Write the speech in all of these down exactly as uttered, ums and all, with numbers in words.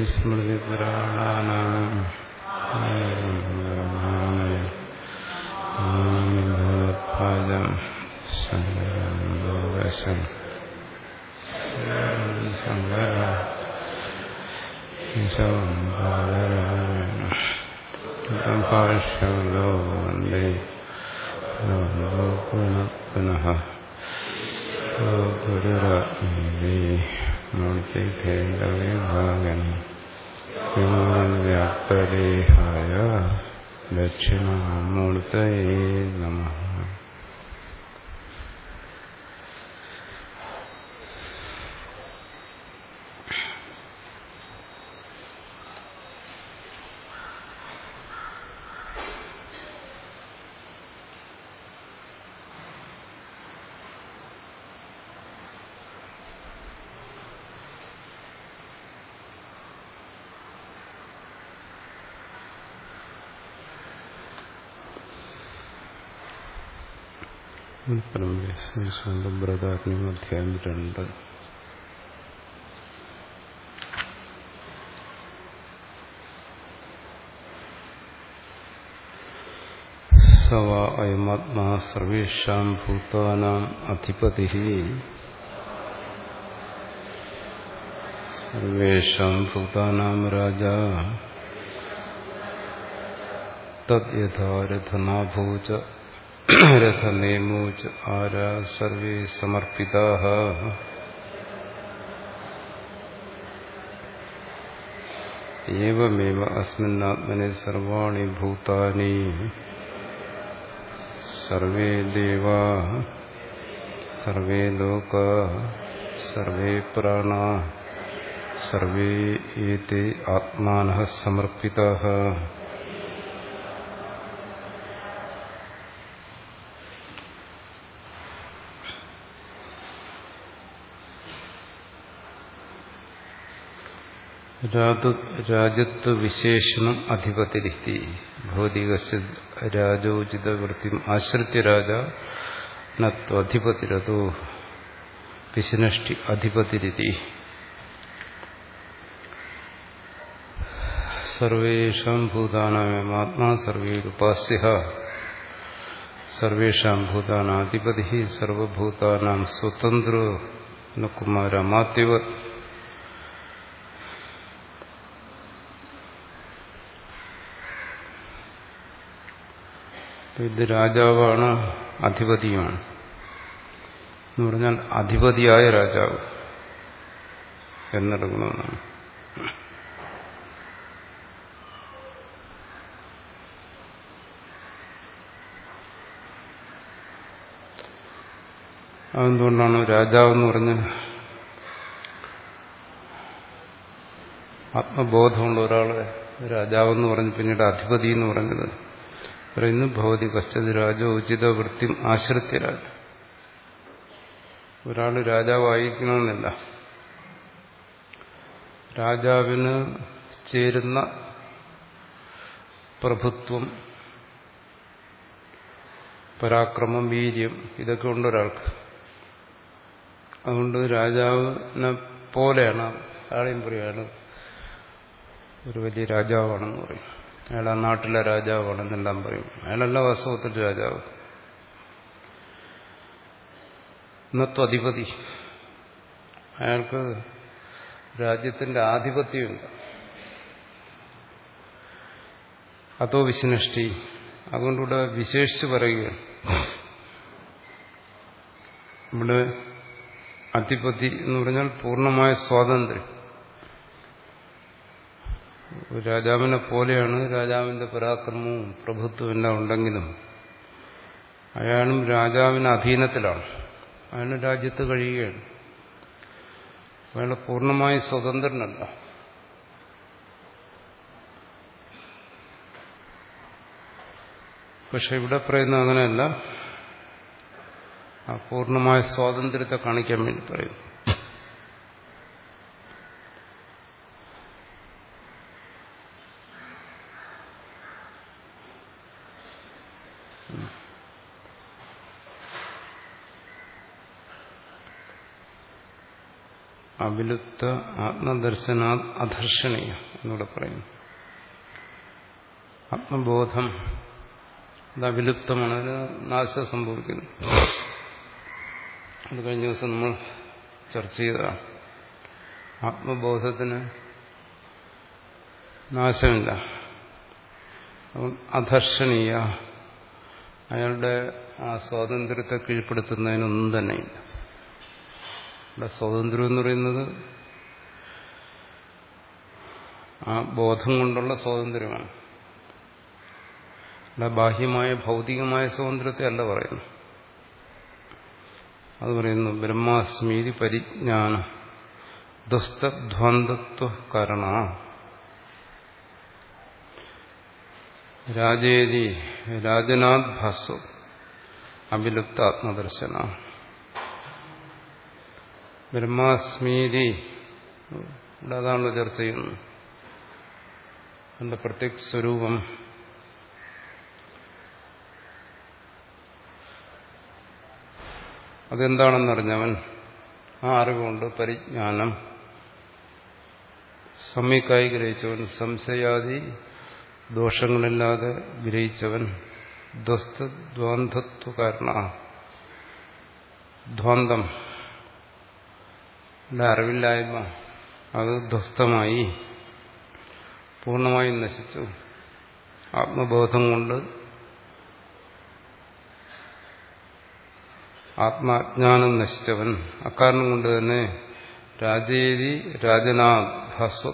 സ്മൃതിപുരാണാനാം ഭഗവത്പാദം ശങ്കരം ശങ്കര ഭാഷ്യമോ വന്ദേ പുനഃ മൂർത്തിഭേദവിഭാഗൻ വ്യാപ്തദേഹായ ദക്ഷിണാമൂർത്തയേ നമഃ. സ്വന്തം ബ്രദാത്മ്യം അധ്യായം രണ്ട്. സവ അയമാത്മാ സർവേഷാം ഭൂതാനാം അധിപതിഃ സർവേഷാം ഭൂതാനാം രാജാ തദ് യഥാ രഥനാഭൂച രഥനേമോ ച ആരാ സർവേ സമർപ്പിതാഃ. ഏവമേവ അസ്മിന്നാത്മനി സർവാണി ഭൂതാനി സർവേ ദേവാഃ സർവേ ലോകാഃ സർവേ പ്രാണാഃ സർവേ ഏതേ ആത്മാനഃ സമർപ്പിതാഃ. രാജത്വ വിശേഷണം അധിപതിരിത്തി ഭൗതികസ്യ രാജോചിതവൃത്തിം ആശ്രിത്യ രാജ നത്വധിപതിരതോ വിശിനഷ്ടി അധിപതിരിതി. സർവേഷാം ഭൂതാനാം ആത്മാ സർവേരുപാസ്യഃ സർവേഷാം ഭൂതാനാധിപതിഃ സർവഭൂതാനാം സ്വതന്ത്രോ ന കുമാരമാത്യവത്. ഇത് രാജാവാണ്, അധിപതിയുമാണ് എന്ന് പറഞ്ഞാൽ അധിപതിയായ രാജാവ് എന്നെടുക്കണമെന്നാണ്. അതെന്തുകൊണ്ടാണ് രാജാവെന്ന് പറഞ്ഞ് ആത്മബോധമുള്ള ഒരാളെ രാജാവെന്ന് പറഞ്ഞ് പിന്നീട് അധിപതി എന്ന് പറഞ്ഞത്? പറയുന്നു ഭവതി കശ്ചിത് രാജോ ഉചിത വൃത്തിം ആശ്രിത്യ രാജ. ഒരാൾ രാജാവായിരിക്കണമെന്നില്ല, രാജാവിന് ചേരുന്ന പ്രഭുത്വം, പരാക്രമം, വീര്യം ഇതൊക്കെ ഉണ്ട് ഒരാൾക്ക്. അതുകൊണ്ട് രാജാവിനെ പോലെയാണ് ആളെയും പറയുകയാണ് ഒരു വലിയ രാജാവാണെന്ന് പറയും. അയാൾ ആ നാട്ടിലെ രാജാവാണെന്നെല്ലാം പറയും. അയാളല്ല വാസ്തവത്തിൽ രാജാവ്. ഇന്നത്തെ അധിപതി, അയാൾക്ക് രാജ്യത്തിന്റെ ആധിപത്യമുണ്ട്. അതോ വിശിനഷ്ടി, അതുകൊണ്ടിവിടെ വിശേഷിച്ച് പറയുകയാണ്. ഇവിടെ അധിപതി എന്ന് പറഞ്ഞാൽ പൂർണ്ണമായ സ്വാതന്ത്ര്യം. രാജാവിനെ പോലെയാണ്, രാജാവിന്റെ പരാക്രമവും പ്രഭുത്വവും എല്ലാം ഉണ്ടെങ്കിലും അയാളും രാജാവിന് അധീനത്തിലാണ്. അയാൾ രാജ്യത്ത് കഴിയുകയാണ്. അയാൾ പൂർണ്ണമായി സ്വതന്ത്രനല്ല. പക്ഷെ ഇവിടെ പറയുന്ന അങ്ങനെയല്ല. ആ പൂർണ്ണമായ സ്വാതന്ത്ര്യത്തെ കാണിക്കാൻ വേണ്ടി പറയുന്നു. അവിലുപ്ത ആത്മദർശനാ അധർഷണീയ എന്നൂടെ പറയുന്നു. ആത്മബോധം അത് അവിലുപ്തമാണ്, അതിന് നാശം സംഭവിക്കുന്നു. അത് കഴിഞ്ഞ ദിവസം നമ്മൾ ചർച്ച ചെയ്തതാണ്. ആത്മബോധത്തിന് നാശമില്ല. അധർഷണീയ, അയാളുടെ ആ സ്വാതന്ത്ര്യത്തെ കീഴ്പ്പെടുത്തുന്നതിനൊന്നും തന്നെയില്ല. ഇവിടെ സ്വാതന്ത്ര്യം എന്ന് പറയുന്നത് ആ ബോധം കൊണ്ടുള്ള സ്വാതന്ത്ര്യമാണ്. ഇവിടെ ബാഹ്യമായ ഭൗതികമായ സ്വാതന്ത്ര്യത്തെ അല്ല പറയുന്നു. അത് പറയുന്നു ബ്രഹ്മാസ്മീതി പരിജ്ഞാന ദുസ്തധ്വാന്തത്വ കാരണ രാജേതി രാജനാഥ് ഭാസ്വ അവിലുപ്ത ആത്മദർശന. ബ്രഹ്മാസ്മീതി ഇവിടെ അതാണല്ലോ ചർച്ച ചെയ്യുന്നത്. എന്റെ പ്രത്യക്ഷ സ്വരൂപം അതെന്താണെന്നറിഞ്ഞവൻ, ആ അറിവുകൊണ്ട് പരിജ്ഞാനം സമ്യക്കായി ഗ്രഹിച്ചവൻ, സംശയാദി ദോഷങ്ങളില്ലാതെ ഗ്രഹിച്ചവൻ, ദ്വന്ദ്വത്വ കാരണ ദ്വന്ദ്ം അറിവില്ലായ്മ അത് ധ്വസ്തമായി പൂർണ്ണമായും നശിച്ചു. ആത്മബോധം കൊണ്ട് ആത്മാജ്ഞാനം നശിച്ചവൻ, അക്കാരണം കൊണ്ട് തന്നെ രാജേരി രാജനാ ഭാസ്വ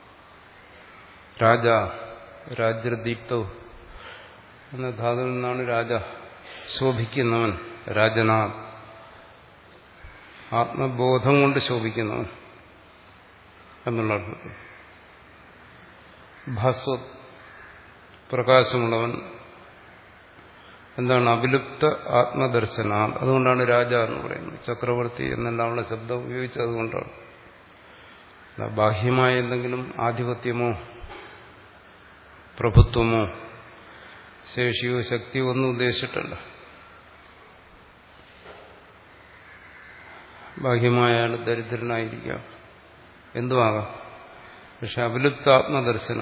രാജ രാജ്യദീപ്തവും എന്ന ധാതുവിൽ നിന്നാണ് രാജ, ശോഭിക്കുന്നവൻ. രാജനാ ആത്മബോധം കൊണ്ട് ശോഭിക്കുന്നവൻ എന്നുള്ള അർത്ഥത്തിൽ. ഭാസ്വ പ്രകാശമുള്ളവൻ. എന്താണ്? അവിലുപ്ത ആത്മദർശന. അതുകൊണ്ടാണ് രാജ എന്ന് പറയുന്നത്. ചക്രവർത്തി എന്നെല്ലാമുള്ള ശബ്ദം ഉപയോഗിച്ചത് അതുകൊണ്ടാണ്. ബാഹ്യമായ എന്തെങ്കിലും ആധിപത്യമോ പ്രഭുത്വമോ ശേഷിയോ ശക്തിയോ ഒന്നും ഉദ്ദേശിച്ചിട്ടല്ല. ബാഹ്യമായ ആൾ ദരിദ്രനായിരിക്കാം, എന്തുമാകാം. പക്ഷെ അവിലുപ്ത ആത്മദർശന,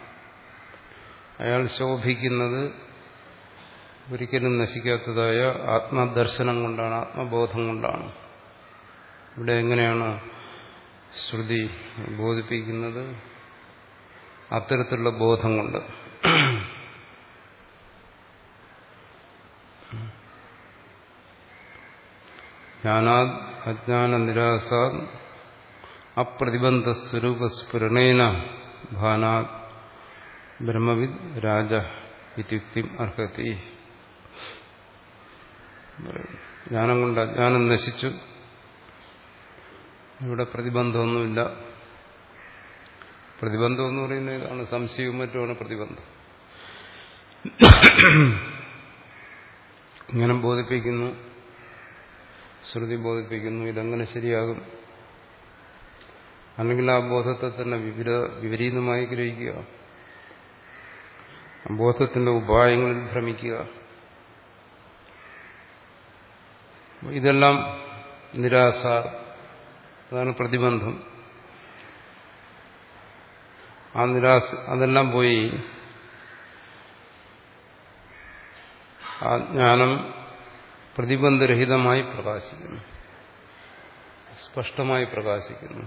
അയാൾ ശോഭിക്കുന്നത് ഒരിക്കലും നശിക്കാത്തതായ ആത്മദർശനം കൊണ്ടാണ്, ആത്മബോധം കൊണ്ടാണ്. ഇവിടെ എങ്ങനെയാണ് ശ്രുതി ബോധിപ്പിക്കുന്നത്? അത്തരത്തിലുള്ള ബോധം കൊണ്ട്. ജ്ഞാനാദ് അജ്ഞാന നിരാസാദ് അപ്രതിബന്ധ സ്വരൂപസ്ഫുരണേന ഭാനാത് ബ്രഹ്മവിദ് രാജ ഇത്യുക്തിം അർഹതി. ജ്ഞാനം കൊണ്ട് അജ്ഞാനം നശിച്ചു. ഇവിടെ പ്രതിബന്ധമൊന്നുമില്ല. പ്രതിബന്ധം എന്ന് പറയുന്നത് ഇതാണ്, സംശയവും മറ്റുമാണ് പ്രതിബന്ധം. ഇങ്ങനെ ബോധിപ്പിക്കുന്നു, ശ്രുതി ബോധിപ്പിക്കുന്നു, ഇതെങ്ങനെ ശരിയാകും? അല്ലെങ്കിൽ ആ ബോധത്തെ തന്നെ വിപരീത വിപരീതമായി ഗ്രഹിക്കുക, ബോധത്തിന്റെ ഉപായങ്ങളിൽ ഭ്രമിക്കുക. ഇതെല്ലാം നിരാശ, അതാണ് പ്രതിബന്ധം. ആ നിരാശ അതെല്ലാം പോയി ആ ജ്ഞാനം പ്രതിബന്ധരഹിതമായി പ്രകാശിക്കുന്നു, സ്പഷ്ടമായി പ്രകാശിക്കുന്നു.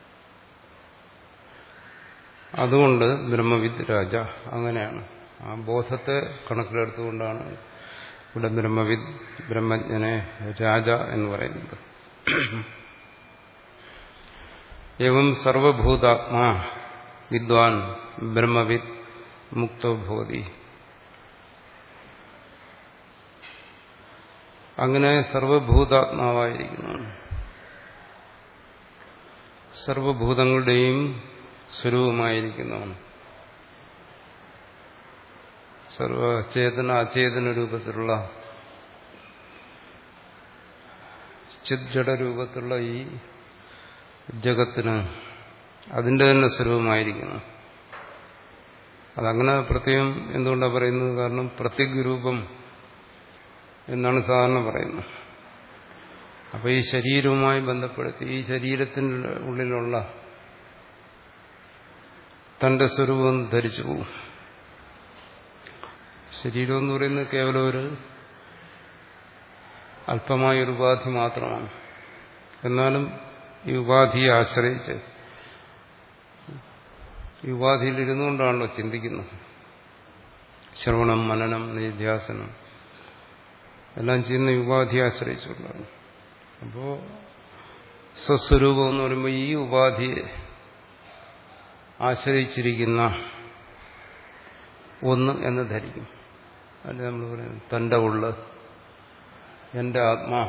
അതുകൊണ്ട് ബ്രഹ്മവിദ് രാജ, അങ്ങനെയാണ്. ആ ബോധത്തെ കണക്കിലെടുത്തുകൊണ്ടാണ് ഇവിടെ ബ്രഹ്മവിദ്, ബ്രഹ്മജ്ഞനെ രാജ എന്ന് പറയുന്നത്. ഏവം സർവഭൂതാത്മാ വിദ്വാൻ ബ്രഹ്മവിദ് മുക്തോ ഭവതി. അങ്ങനെ സർവഭൂതാത്മാവായിരിക്കുന്നു, സർവഭൂതങ്ങളുടെയും സ്വരൂപമായിരിക്കുന്നവൻ, സർവചേതന അചേതന രൂപത്തിലുള്ള ചിദ്ജഡ രൂപത്തിലുള്ള ഈ ജഗത്തിന് അതിന്റെ തന്നെ സ്വരൂപമായിരിക്കുന്നു. അതങ്ങനെ പ്രത്യേകം എന്തുകൊണ്ടാണ് പറയുന്നത്? കാരണം പ്രത്യഗ് രൂപം എന്നാണ് സാധാരണ പറയുന്നത്. അപ്പോൾ ഈ ശരീരവുമായി ബന്ധപ്പെടുത്തി ഈ ശരീരത്തിൻ്റെ ഉള്ളിലുള്ള തന്റെ സ്വരൂപം ധരിച്ചു പോകും. ശരീരം എന്ന് പറയുന്നത് കേവലം ഒരു അല്പമായൊരു ഉപാധി മാത്രമാണ്. എന്നാലും ഈ ഉപാധിയെ ആശ്രയിച്ച് ഈ ഉപാധിയിൽ ഇരുന്നുകൊണ്ടാണല്ലോ ചിന്തിക്കുന്നത്. ശ്രവണം, മനനം, നിധ്യാസനം എല്ലാം ചെയ്യുന്ന ഈ ഉപാധിയെ ആശ്രയിച്ചുകൊണ്ടാണ്. അപ്പോൾ സ്വസ്വരൂപം എന്ന് പറയുമ്പോൾ ഈ ഉപാധിയെ ആശ്രയിച്ചിരിക്കുന്ന ഒന്ന് എന്ന് ധരിക്കും. അല്ലെ നമ്മൾ പറയുന്നത് തൻ്റെ ഉള്ള്, എൻ്റെ ആത്മാ.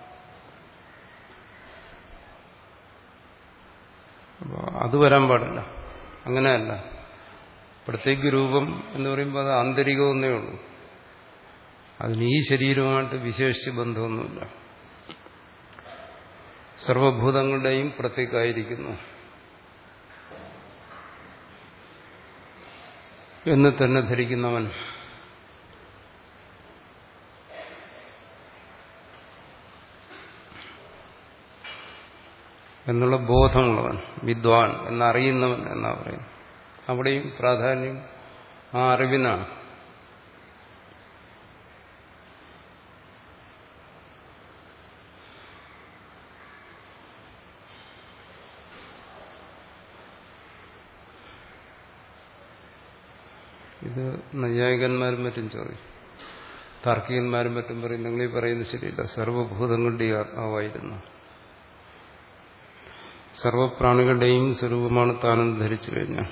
അപ്പോൾ അത് വരാൻ പാടില്ല. അങ്ങനെയല്ല. പ്രത്യേക രൂപം എന്ന് പറയുമ്പോൾ അത് ആന്തരികമെന്നേ ഉള്ളൂ. അതിന് ഈ ശരീരവുമായിട്ട് വിശേഷിച്ച് ബന്ധമൊന്നുമില്ല. സർവഭൂതങ്ങളുടെയും പ്രത്യേകമായിരിക്കുന്നു എന്ന് തന്നെ ധരിക്കുന്നവൻ എന്നുള്ള ബോധമുള്ളവൻ, വിദ്വാൻ എന്നറിയുന്നവൻ എന്നാ പറയും. അവിടെയും പ്രാധാന്യം ആ അറിവിനാണ്. ഇത് നൈയായികന്മാരും മറ്റും ചോദിക്കും. താർക്കികന്മാരും മറ്റും പറയും, നിങ്ങളീ പറയുന്നത് ശരിയില്ല, സർവഭൂതങ്ങളുടെ ആത്മാവായിരുന്നു, സർവപ്രാണികളുടെയും സ്വരൂപമാണ് താനെന്ന് ധരിച്ചു കഴിഞ്ഞാൽ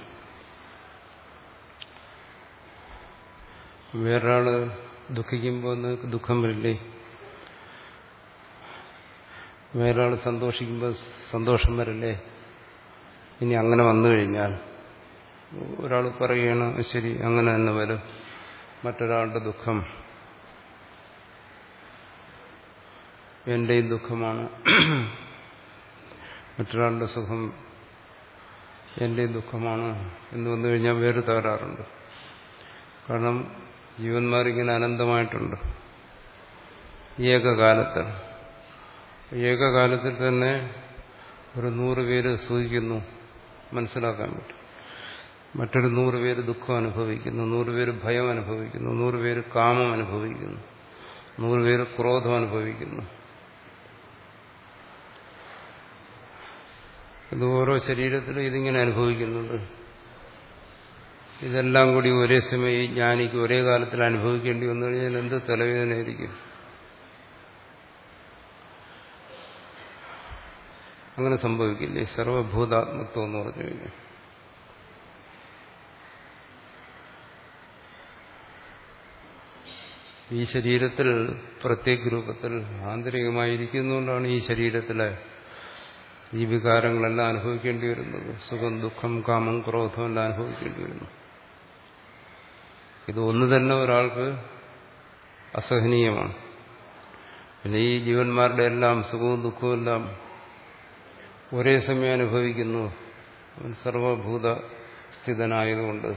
വേറൊരാള് ദുഃഖിക്കുമ്പോൾ നിങ്ങൾക്ക് ദുഃഖം വരില്ലേ? വേറൊരാൾ സന്തോഷിക്കുമ്പോൾ സന്തോഷം വരില്ലേ? ഇനി അങ്ങനെ വന്നു കഴിഞ്ഞാൽ ഒരാൾ പറയുകയാണ് ശരി അങ്ങനെ തന്നെ വരും, മറ്റൊരാളുടെ ദുഃഖം എന്റെയും ദുഃഖമാണ്, മറ്റൊരാളുടെ സുഖം എന്റെയും ദുഃഖമാണ് എന്ന് വന്നു കഴിഞ്ഞാൽ വേറെ തകരാറുണ്ട്. കാരണം ജീവന്മാരിങ്ങനെ അനന്തമായിട്ടുണ്ട്. ഏകകാലത്തിൽ ഏകകാലത്തിൽ തന്നെ ഒരു നൂറ് പേര് സുഖിക്കുന്നു, മനസ്സിലാക്കാൻ പറ്റും. മറ്റൊരു നൂറ് പേര് ദുഃഖം അനുഭവിക്കുന്നു, നൂറ് പേര് ഭയം അനുഭവിക്കുന്നു, നൂറ് പേര് കാമം അനുഭവിക്കുന്നു, നൂറ് പേര് ക്രോധം അനുഭവിക്കുന്നു. ഇത് ഓരോ ശരീരത്തിലും ഇതിങ്ങനെ അനുഭവിക്കുന്നുണ്ട്. ഇതെല്ലാം കൂടി ഒരേ സമയം ഈ ജ്ഞാനിക്ക് ഒരേ കാലത്തിൽ അനുഭവിക്കേണ്ടി വന്നു കഴിഞ്ഞാൽ എന്ത് തലവേദനയായിരിക്കും. അങ്ങനെ സംഭവിക്കില്ലേ? സർവഭൂതാത്മത്വം എന്ന് പറഞ്ഞു കഴിഞ്ഞാൽ ഈ ശരീരത്തിൽ പ്രത്യേക രൂപത്തിൽ ആന്തരികമായിരിക്കുന്നതുകൊണ്ടാണ് ഈ ശരീരത്തിലെ ഈ വികാരങ്ങളെല്ലാം അനുഭവിക്കേണ്ടി വരുന്നത്. സുഖം, ദുഃഖം, കാമം, ക്രോധം എല്ലാം അനുഭവിക്കേണ്ടി വരുന്നു. ഇത് ഒന്ന് തന്നെ ഒരാൾക്ക് അസഹനീയമാണ്. പിന്നെ ഈ ജീവന്മാരുടെ എല്ലാം സുഖവും ദുഃഖവും എല്ലാം ഒരേ സമയം അനുഭവിക്കുന്നു. സർവഭൂത സ്ഥിതനായതുകൊണ്ട്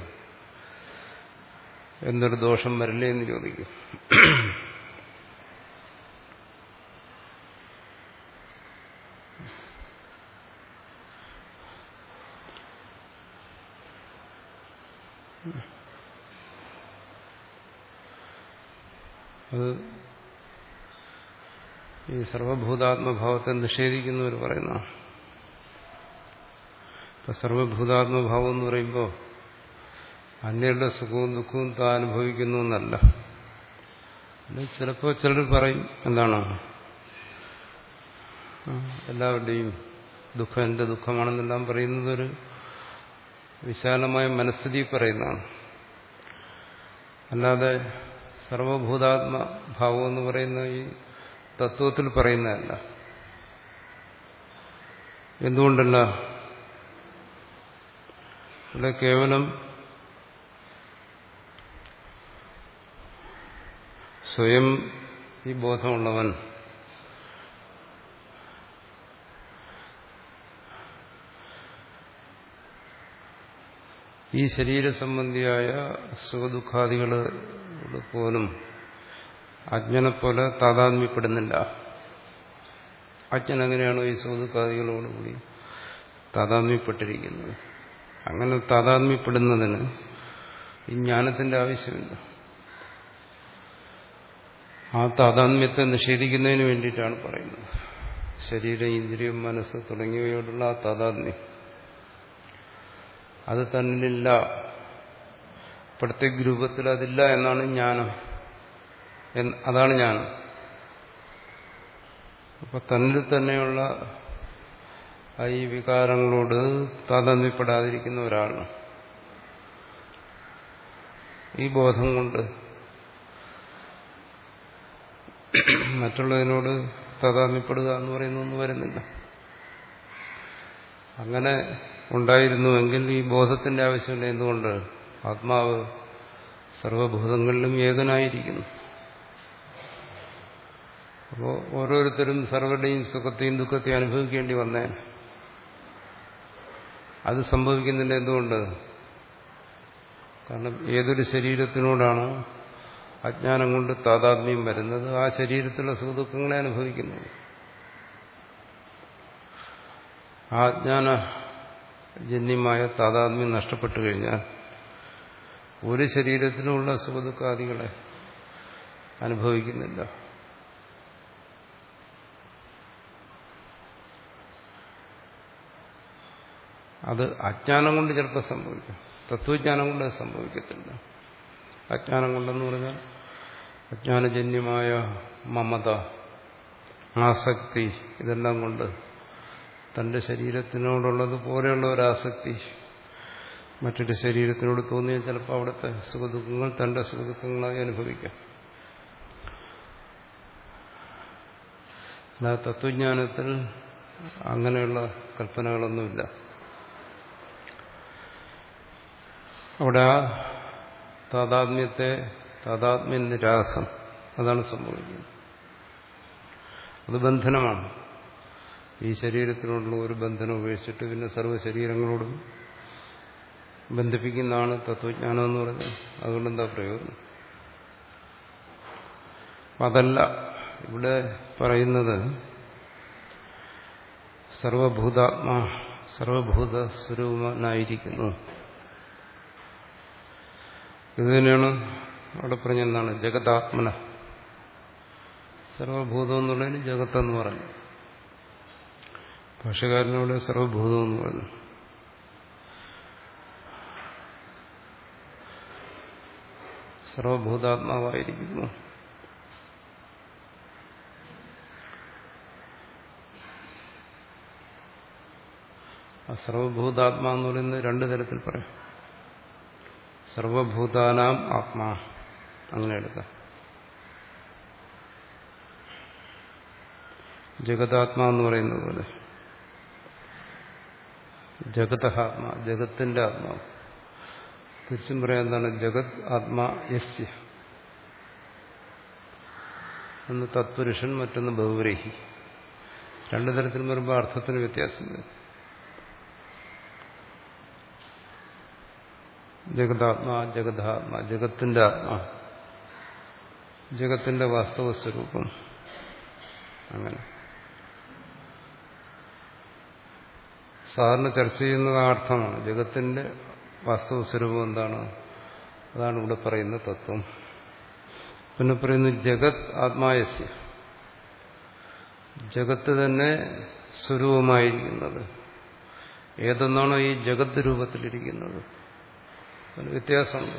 എന്തൊരു ദോഷം വരില്ലേ എന്ന് ചോദിക്കും. അത് ഈ സർവഭൂതാത്മഭാവത്തെ നിഷേധിക്കുന്നവർ പറയുന്ന ഇപ്പൊ സർവഭൂതാത്മഭാവം എന്ന് പറയുമ്പോൾ അന്യരുടെ സുഖവും ദുഃഖവും താൻ അനുഭവിക്കുന്നു എന്നല്ല. ചിലപ്പോൾ ചിലർ പറയും എന്താണ് എല്ലാവരുടെയും ദുഃഖം എന്റെ ദുഃഖമാണെന്നെല്ലാം പറയുന്നത് ഒരു വിശാലമായ മനസ്ഥിതി പറയുന്നതാണ്. അല്ലാതെ സർവഭൂതാത്മഭാവം എന്ന് പറയുന്ന ഈ തത്വത്തിൽ പറയുന്നതല്ല. എന്തുകൊണ്ടല്ല? ഇവിടെ കേവലം സ്വയം ഈ ബോധമുള്ളവൻ ഈ ശരീര സംബന്ധിയായ സുഖദുഃഖാദികൾ പോലും അജ്ഞനെപ്പോലെ താതാത്മ്യപ്പെടുന്നില്ല. അജ്ഞൻ എങ്ങനെയാണോ ഈ സുഖദുഃഖാദികളോടുകൂടി താതാത്മ്യപ്പെട്ടിരിക്കുന്നത്, അങ്ങനെ താതാത്മ്യപ്പെടുന്നതിന് ഈ ജ്ഞാനത്തിന്റെ ആവശ്യമില്ല. ആ താതാത്മ്യത്തെ നിഷേധിക്കുന്നതിന് വേണ്ടിയിട്ടാണ് പറയുന്നത്. ശരീരം, ഇന്ദ്രിയം, മനസ്സ് തുടങ്ങിയവയോടുള്ള ആ താതാത്മ്യം അത് തന്നിലില്ല, പ്രത്യേക രൂപത്തിൽ അതില്ല എന്നാണ് ജ്ഞാനം. അതാണ് ജ്ഞാനം. അപ്പൊ തന്നിൽ തന്നെയുള്ള ഈ വികാരങ്ങളോട് താതാത്മ്യപ്പെടാതിരിക്കുന്ന ഒരാളാണ് ഈ ബോധം കൊണ്ട് മറ്റുള്ളതിനോട് താതാത്മ്യപ്പെടുക എന്ന് പറയുന്നൊന്നും വരുന്നില്ല. അങ്ങനെ ഉണ്ടായിരുന്നുവെങ്കിൽ ഈ ബോധത്തിന്റെ ആവശ്യമില്ല. എന്തുകൊണ്ട്? ആത്മാവ് സർവഭൂതങ്ങളിലും ഏകനായിരിക്കുന്നു. അപ്പോൾ ഓരോരുത്തരും സർവരുടെയും സുഖത്തെയും ദുഃഖത്തെയും അനുഭവിക്കേണ്ടി വന്നേ. അത് സംഭവിക്കുന്നില്ല. എന്തുകൊണ്ട്? കാരണം ഏതൊരു ശരീരത്തിനോടാണോ അജ്ഞാനം കൊണ്ട് താതാത്മ്യം വരുന്നത്, ആ ശരീരത്തിലുള്ള സുഖദുഃഖങ്ങളെ അനുഭവിക്കുന്നു. ആ അജ്ഞാനജന്യമായ താതാത്മ്യം നഷ്ടപ്പെട്ടു കഴിഞ്ഞാൽ ഒരു ശരീരത്തിലുള്ള സുഖദുഃഖാദികളെ അനുഭവിക്കുന്നില്ല. അത് അജ്ഞാനം കൊണ്ട് ചിലപ്പോൾ സംഭവിക്കും, തത്വജ്ഞാനം കൊണ്ട് അത് സംഭവിക്കത്തില്ല. അജ്ഞാനം കൊണ്ടെന്ന് പറഞ്ഞാൽ അജ്ഞാനജന്യമായ മമത, ആസക്തി, ഇതെല്ലാം കൊണ്ട് തന്റെ ശരീരത്തിനോടുള്ളത് പോലെയുള്ള ഒരാസക്തി മറ്റൊരു ശരീരത്തിനോട് തോന്നിയാൽ ചിലപ്പോൾ അവിടുത്തെ സുഖദുഃഖങ്ങൾ തന്റെ സുഖദുഃഖങ്ങളായി അനുഭവിക്കാം. അല്ല, തത്വജ്ഞാനത്തിൽ അങ്ങനെയുള്ള കൽപ്പനകളൊന്നുമില്ല. അവിടെ ആ താതാത്മ്യത്തെ താതാത്മ്യ നിരാസം അതാണ് സംഭവിക്കുന്നത്. അത് ബന്ധനമാണ്. ഈ ശരീരത്തിനോടുള്ള ഒരു ബന്ധനം ഉപേക്ഷിച്ചിട്ട് പിന്നെ സർവ്വ ശരീരങ്ങളോടും ബന്ധിപ്പിക്കുന്നതാണ് തത്വജ്ഞാനം എന്ന് പറഞ്ഞാൽ. അതുകൊണ്ടെന്താ പ്രയോജനം? അതല്ല ഇവിടെ പറയുന്നത്. സർവഭൂതാത്മാ സർവഭൂത സ്വരൂപനായിരിക്കുന്നു. ഇത് തന്നെയാണ് അവിടെ പറഞ്ഞെന്താണ് ജഗതാത്മന. സർവഭൂതം എന്നുള്ളതിന് ജഗത്തെന്ന് പറഞ്ഞു. ഭാഷകാരനോട് സർവഭൂതം എന്ന് പറഞ്ഞു. സർവഭൂതാത്മാവായിരിക്കുന്നു. ആ സർവഭൂതാത്മാ എന്ന് പറയുന്നത് രണ്ടു തരത്തിൽ പറയാം. സർവഭൂതാനാം ആത്മാ അങ്ങനെ എടുക്കാം. ജഗതാത്മാ എന്ന് പറയുന്നത് പോലെ ജഗതാത്മാ, ജഗത്തിന്റെ ആത്മാവ്. തിരിച്ചും പറയാൻ എന്താണ്? ജഗത് ആത്മാ യസ്യ. ഒന്ന് തത്പുരുഷൻ, മറ്റൊന്ന് ബഹുവ്രീഹി. രണ്ടു തരത്തിൽ വരുമ്പോൾ അർത്ഥത്തിന് വ്യത്യാസം വരും. ജഗതാത്മാ, ജഗതാത്മാ, ജഗത്തിന്റെ ആത്മാ, ജഗത്തിന്റെ വാസ്തവ സ്വരൂപം. അങ്ങനെ സാധാരണ ചർച്ച ചെയ്യുന്നത് ആ അർത്ഥമാണ്. ജഗത്തിന്റെ വാസ്തവ സ്വരൂപം എന്താണ്? അതാണ് ഇവിടെ പറയുന്ന തത്വം. പിന്നെ പറയുന്നു ജഗത് ആത്മായസ്യ. ജഗത്ത് തന്നെ സ്വരൂപമായിരിക്കുന്നത്. ഏതെന്നാണോ ഈ ജഗത് രൂപത്തിലിരിക്കുന്നത്. അതിന് വ്യത്യാസമുണ്ട്.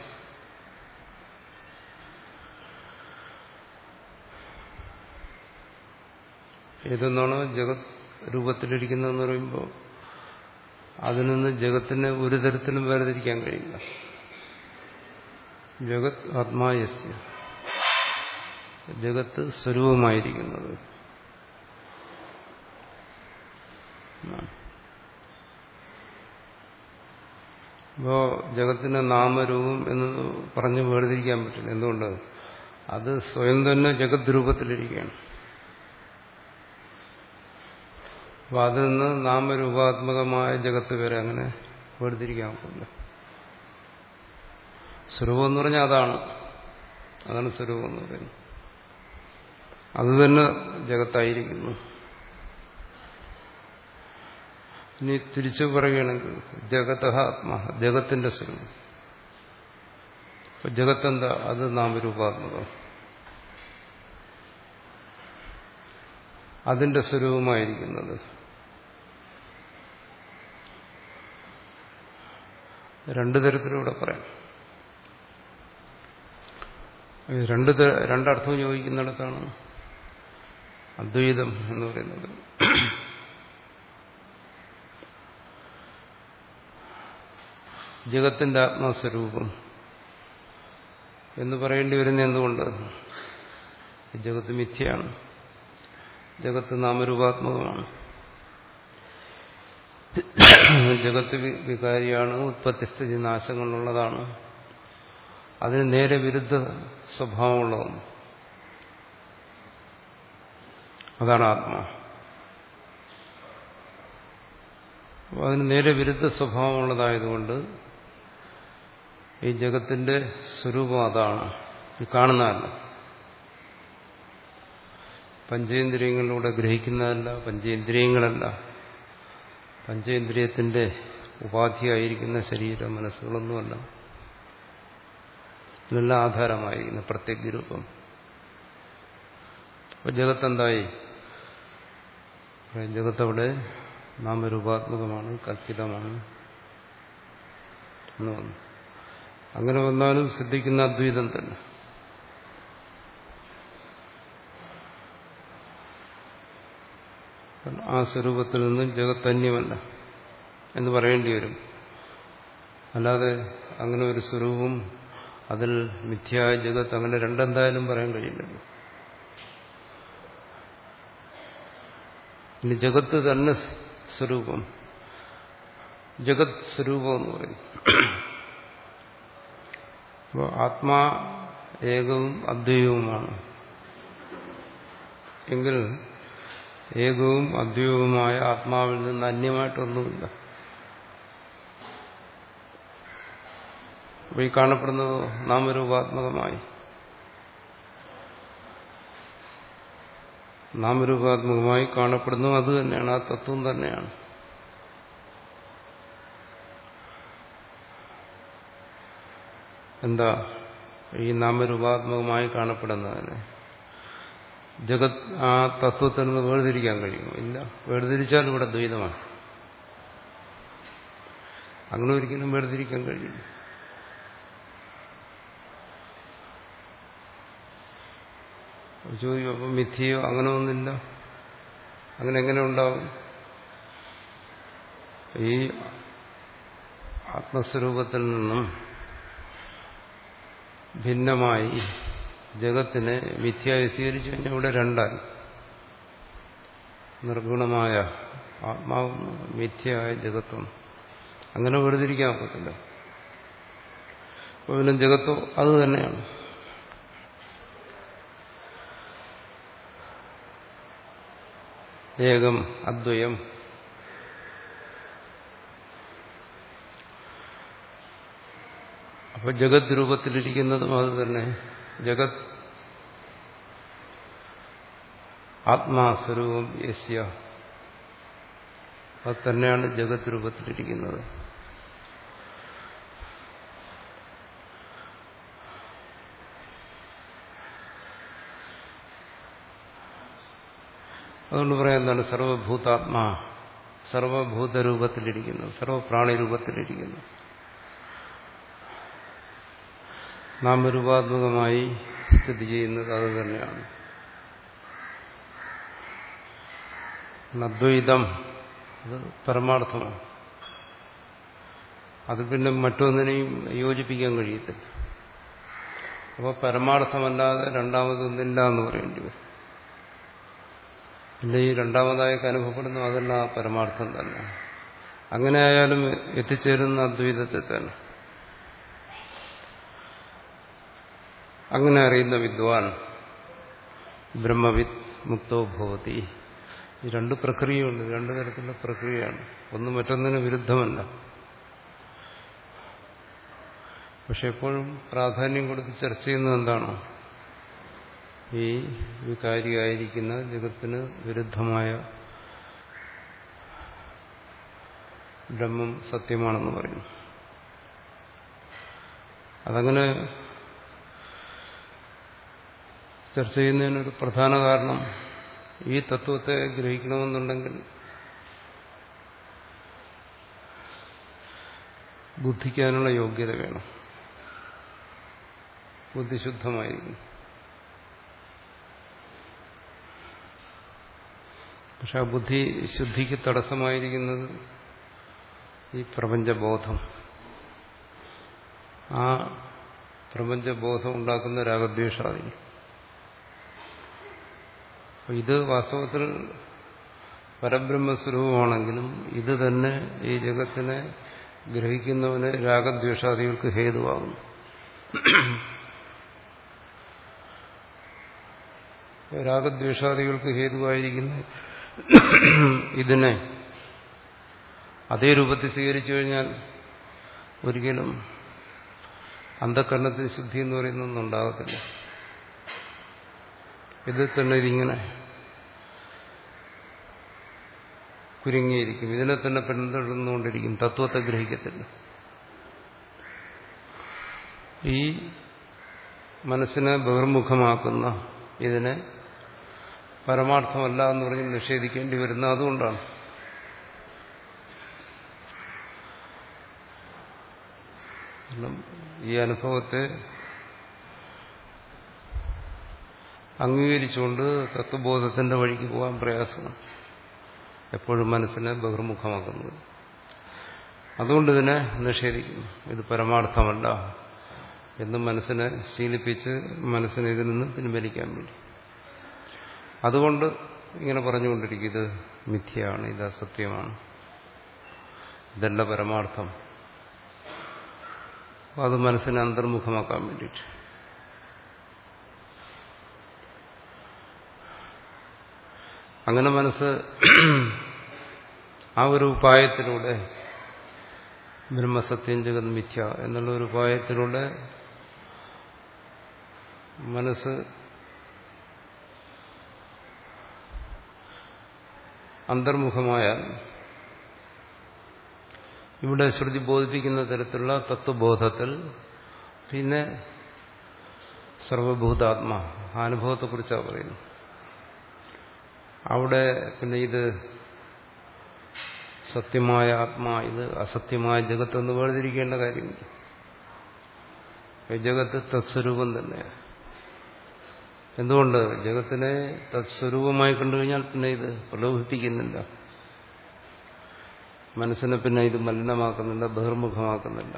ഏതെന്നാണോ ജഗത് രൂപത്തിലിരിക്കുന്നതെന്ന് പറയുമ്പോൾ അതിൽ നിന്ന് ജഗത്തിനെ ഒരു തരത്തിലും വേർതിരിക്കാൻ കഴിയില്ല. ജഗത് ആത്മായസ്യ, ജഗത്ത് സ്വരൂപമായിരിക്കുന്നത്. അപ്പോ ജഗത്തിന് നാമരൂപം എന്ന് പറഞ്ഞ് വേർതിരിക്കാൻ പറ്റില്ല. എന്തുകൊണ്ട്? അത് സ്വയം തന്നെ ജഗത് രൂപത്തിലിരിക്കുകയാണ്. അപ്പൊ അതിൽ നിന്ന് നാമരൂപാത്മകമായ ജഗത്ത് വരെ അങ്ങനെ വേർതിരിക്കാൻ പറ്റില്ല. സ്വരൂപം എന്ന് പറഞ്ഞാൽ അതാണ്. അതാണ് സ്വരൂപം എന്ന് പറയുന്നത്. അത് തന്നെ ജഗത്തായിരിക്കുന്നു. ഇനി തിരിച്ചു പറയുകയാണെങ്കിൽ ജഗത ആത്മാ, ജഗത്തിന്റെ സ്വരൂപം. ജഗത്തെന്താ? അത് നാമരൂപാത്മകം. അതിന്റെ സ്വരൂപമായിരിക്കുന്നത് രണ്ടു തരത്തിലൂടെ പറയാം. രണ്ട് രണ്ടർത്ഥം ചോദിക്കുന്നിടത്താണ് അദ്വൈതം എന്ന് പറയുന്നത്. ജഗത്തിന്റെ ആത്മസ്വരൂപം എന്ന് പറയേണ്ടി വരുന്ന എന്തുകൊണ്ട്? ജഗത്ത് മിഥ്യയാണ്, ജഗത്ത് നാമരൂപാത്മകമാണ്, ജഗത്ത് വികാരിയാണ്, ഉത്പത്തിസ്ഥിതി നാശങ്ങളുള്ളതാണ്, അതിന് നേരെ വിരുദ്ധ സ്വഭാവമുള്ളതാണ്. അതാണ് ആത്മാ. അപ്പോൾ അതിന് നേരെ വിരുദ്ധ സ്വഭാവമുള്ളതായതുകൊണ്ട് ഈ ജഗത്തിന്റെ സ്വരൂപം അതാണ്, ഈ കാണുന്നതല്ല, പഞ്ചേന്ദ്രിയങ്ങളിലൂടെ ഗ്രഹിക്കുന്നതല്ല, പഞ്ചേന്ദ്രിയങ്ങളല്ല, പഞ്ചേന്ദ്രിയത്തിന്റെ ഉപാധിയായിരിക്കുന്ന ശരീര മനസ്സുകളൊന്നുമല്ല, ഇതിനെല്ലാം ആധാരമായിരിക്കുന്ന പ്രത്യേക രൂപം. അപ്പോൾ ജഗത്തെന്തായി? ജഗത്തവിടെ നാമരൂപാത്മകമാണ്, കൽപ്പിതമാണ് എന്ന് വന്നു. അങ്ങനെ വന്നാലും സിദ്ധിക്കുന്ന അദ്വൈതം തന്നെ. ആ സ്വരൂപത്തിൽ നിന്നും ജഗത്തന്യമല്ല എന്ന് പറയേണ്ടി വരും. അല്ലാതെ അങ്ങനെ ഒരു സ്വരൂപം, അതിൽ മിഥ്യായ ജഗത്ത്, അങ്ങനെ രണ്ടെന്തായാലും പറയാൻ കഴിയില്ലല്ലോ. ഇനി ജഗത്ത് തന്നെ സ്വരൂപം, ജഗത് സ്വരൂപം എന്ന് പറയും. അപ്പോൾ ആത്മാ ഏകവും അദ്വൈതവുമാണ് എങ്കിൽ ഏകവും അദ്വൈതവുമായ ആത്മാവിൽ നിന്ന് അന്യമായിട്ടൊന്നുമില്ല. അപ്പോൾ ഈ കാണപ്പെടുന്നത് നാമരൂപാത്മകമായി, നാമരൂപാത്മകമായി കാണപ്പെടുന്നു. അത് തന്നെയാണ്, ആ തത്വം തന്നെയാണ്. എന്താ ഈ നാമരൂപാത്മകമായി കാണപ്പെടുന്നതിന് ജഗത് ആ തത്വത്തിൽ നിന്ന് വേർതിരിക്കാൻ കഴിയുമോ? ഇല്ല. വേർതിരിച്ചാൽ ഇവിടെ ദ്വൈതമാണ്. അങ്ങനെ ഒരിക്കലും വേർതിരിക്കാൻ കഴിയില്ല. ചോദിക്കും, അപ്പം മിഥ്യയോ? അങ്ങനെ ഒന്നില്ല. അങ്ങനെ എങ്ങനെ ഉണ്ടാവും? ഈ ആത്മസ്വരൂപത്തിൽ നിന്നും ഭിന്നമായി ജഗത്തിനെ മിഥ്യയായി സ്വീകരിച്ചു കഴിഞ്ഞാൽ ഇവിടെ രണ്ടായി. നിർഗുണമായ ആത്മാവും മിഥ്യയായ ജഗത്തും അങ്ങനെ വേർതിരിക്കാൻ ഒക്കത്തില്ല. അപ്പോൾ പിന്നെ ജഗത്തോ അത് തന്നെയാണ്. ഏകം അദ്വയം. അപ്പൊ ജഗത് രൂപത്തിലിരിക്കുന്നതും അത് തന്നെ. ജഗത് ആത്മാസ്വരൂപം യസ്യ, അത് തന്നെയാണ് ജഗത് രൂപത്തിലിരിക്കുന്നത്. അതുകൊണ്ട് പറയാം എന്താണ്? സർവഭൂതാത്മാ, സർവഭൂതരൂപത്തിലിരിക്കുന്നു, സർവപ്രാണിരൂപത്തിലിരിക്കുന്നു. നാമരൂപാത്മകമായി സ്ഥിതി ചെയ്യുന്നത് അത് തന്നെയാണ്. അദ്വൈതം അത് പരമാർത്ഥമാണ്. അത് പിന്നെ മറ്റൊന്നിനെയും യോജിപ്പിക്കാൻ കഴിയത്തില്ല. അപ്പോൾ പരമാർത്ഥമല്ലാതെ രണ്ടാമതൊന്നില്ല എന്ന് പറയേണ്ടി വരും. പിന്നെ ഈ രണ്ടാമതായൊക്കെ അനുഭവപ്പെടുന്നു, അതെല്ലാം ആ പരമാർത്ഥം തന്നെ. അങ്ങനെ ആയാലും എത്തിച്ചേരുന്ന അദ്വൈതത്തിൽ തന്നെ. അങ്ങനെ അറിയുന്ന വിദ്വാൻ ബ്രഹ്മവിദ് മുക്തോ ഭവതി. ഈ രണ്ട് പ്രക്രിയയുണ്ട്, രണ്ടു തരത്തിലുള്ള പ്രക്രിയയാണ്. ഒന്ന് മറ്റൊന്നിന് വിരുദ്ധമല്ല. പക്ഷെ എപ്പോഴും പ്രാധാന്യം കൊടുത്ത് ചർച്ച ചെയ്യുന്നത് എന്താണ്? ഈ വികാരിയായിരിക്കുന്ന ജഗത്തിന് വിരുദ്ധമായ ബ്രഹ്മം സത്യമാണെന്ന് പറയുന്നു. അതങ്ങനെ ചർച്ച ചെയ്യുന്നതിനൊരു പ്രധാന കാരണം ഈ തത്വത്തെ ഗ്രഹിക്കണമെന്നുണ്ടെങ്കിൽ ബുദ്ധിക്കാനുള്ള യോഗ്യത വേണം. ബുദ്ധിശുദ്ധമായിരിക്കും. പക്ഷെ ആ ബുദ്ധി ശുദ്ധിക്ക് തടസ്സമായിരിക്കുന്നത് ഈ പ്രപഞ്ചബോധം. ആ പ്രപഞ്ചബോധം ഉണ്ടാക്കുന്ന രാഗദ്വേഷാദി. ഇത് വാസ്തവത്തിൽ പരബ്രഹ്മസ്വരൂപമാണെങ്കിലും ഇത് തന്നെ ഈ ജഗത്തിനെ ഗ്രഹിക്കുന്നവന് രാഗദ്വേഷാദികൾക്ക് ഹേതുവാകുന്നു. രാഗദ്വേഷാദികൾക്ക് ഹേതുവായിരിക്കുന്ന ഇതിനെ അതേ രൂപത്തിൽ സ്വീകരിച്ചു കഴിഞ്ഞാൽ ഒരിക്കലും അന്ധകരണത്തിന് ശുദ്ധി എന്ന് പറയുന്നൊന്നും ഉണ്ടാകത്തില്ല. ഇതിൽ തന്നെ ഇതിങ്ങനെ കുരുങ്ങിയിരിക്കും. ഇതിനെ തന്നെ പിന്തുടർന്നുകൊണ്ടിരിക്കും. തത്വത്തെ ഗ്രഹിക്കത്തില്ല. ഈ മനസ്സിനെ ബഹിർമുഖമാക്കുന്ന ഇതിനെ പരമാർത്ഥമല്ല എന്ന് പറഞ്ഞ് നിഷേധിക്കേണ്ടി വരുന്ന അതുകൊണ്ടാണ്. ഈ അനുഭവത്തെ അംഗീകരിച്ചുകൊണ്ട് തത്വബോധത്തിന്റെ വഴിക്ക് പോകാൻ പ്രയാസമാണ്. എപ്പോഴും മനസ്സിനെ ബഹിർമുഖമാക്കുന്നത്. അതുകൊണ്ട് ഇതിനെ നിഷേധിക്കുന്നു. ഇത് പരമാർത്ഥമല്ല എന്ന് മനസ്സിനെ ശീലിപ്പിച്ച് മനസ്സിനെ ഇതിൽ നിന്ന് പിൻവലിക്കാൻ വേണ്ടി. അതുകൊണ്ട് ഇങ്ങനെ പറഞ്ഞുകൊണ്ടിരിക്കും, ഇത് മിഥ്യയാണ്, ഇത് അസത്യമാണ്, ഇതല്ല പരമാർത്ഥം. അത് മനസ്സിനെ അന്തർമുഖമാക്കാൻ വേണ്ടിയിട്ട്. അങ്ങനെ മനസ്സ് ആ ഒരു ഉപായത്തിലൂടെ ബ്രഹ്മസത്യം ജഗത് മിഥ്യ എന്നുള്ള ഒരു ഉപായത്തിലൂടെ മനസ്സ് അന്തർമുഖമായാൽ ഇവിടെ ശ്രുതി ബോധിപ്പിക്കുന്ന തരത്തിലുള്ള തത്വബോധത്തിൽ പിന്നെ സർവഭൂതാത്മാ അനുഭവത്തെക്കുറിച്ചാണ് പറയുന്നത്. അവിടെ പിന്നെ ഇത് സത്യമായ ആത്മാ, ഇത് അസത്യമായ ജഗത്തെന്ന് വേർതിരിക്കേണ്ട കാര്യമില്ല. ജഗത്ത് തത്സ്വരൂപം തന്നെയാണ്. എന്തുകൊണ്ട്? ജഗത്തിനെ തത്സ്വരൂപമായി കണ്ടുകഴിഞ്ഞാൽ പിന്നെ ഇത് പ്രലോഭിപ്പിക്കുന്നില്ല. മനസ്സിനെ പിന്നെ ഇത് മലിനമാക്കുന്നില്ല, ബഹിർമുഖമാക്കുന്നില്ല.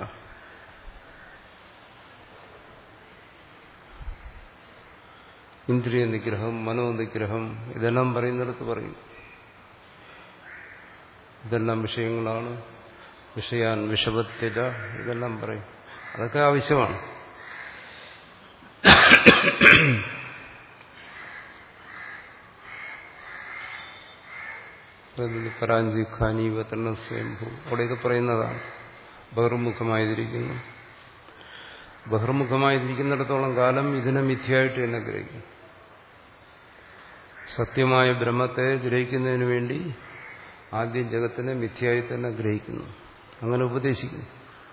ഇന്ദ്രിയ നിഗ്രഹം, മനോനിഗ്രഹം ഇതെല്ലാം പറയുന്നിടത്ത് പറയും. ഇതെല്ലാം വിഷയങ്ങളാണ്, വിഷയാൻ വിഷവത്യജ ഇതെല്ലാം പറയും. അതൊക്കെ ആവശ്യമാണ്. പരാഞ്ചി ഖാനി വതരണ സ്വയംഭൂ അവിടെയൊക്കെ പറയുന്നതാണ്. ബഹിർമുഖമായിരിക്കുന്നു. ബഹിർമുഖമായിരിക്കുന്നിടത്തോളം കാലം ഇതിനെ മിഥ്യയായിട്ട് തന്നെ ഗ്രഹിക്കും. സത്യമായ ബ്രഹ്മത്തെ ഗ്രഹിക്കുന്നതിന് വേണ്ടി ആദ്യം ജഗത്തിനെ മിഥ്യയായി തന്നെ ഗ്രഹിക്കുന്നു. അങ്ങനെ ഉപദേശിക്കുന്നു.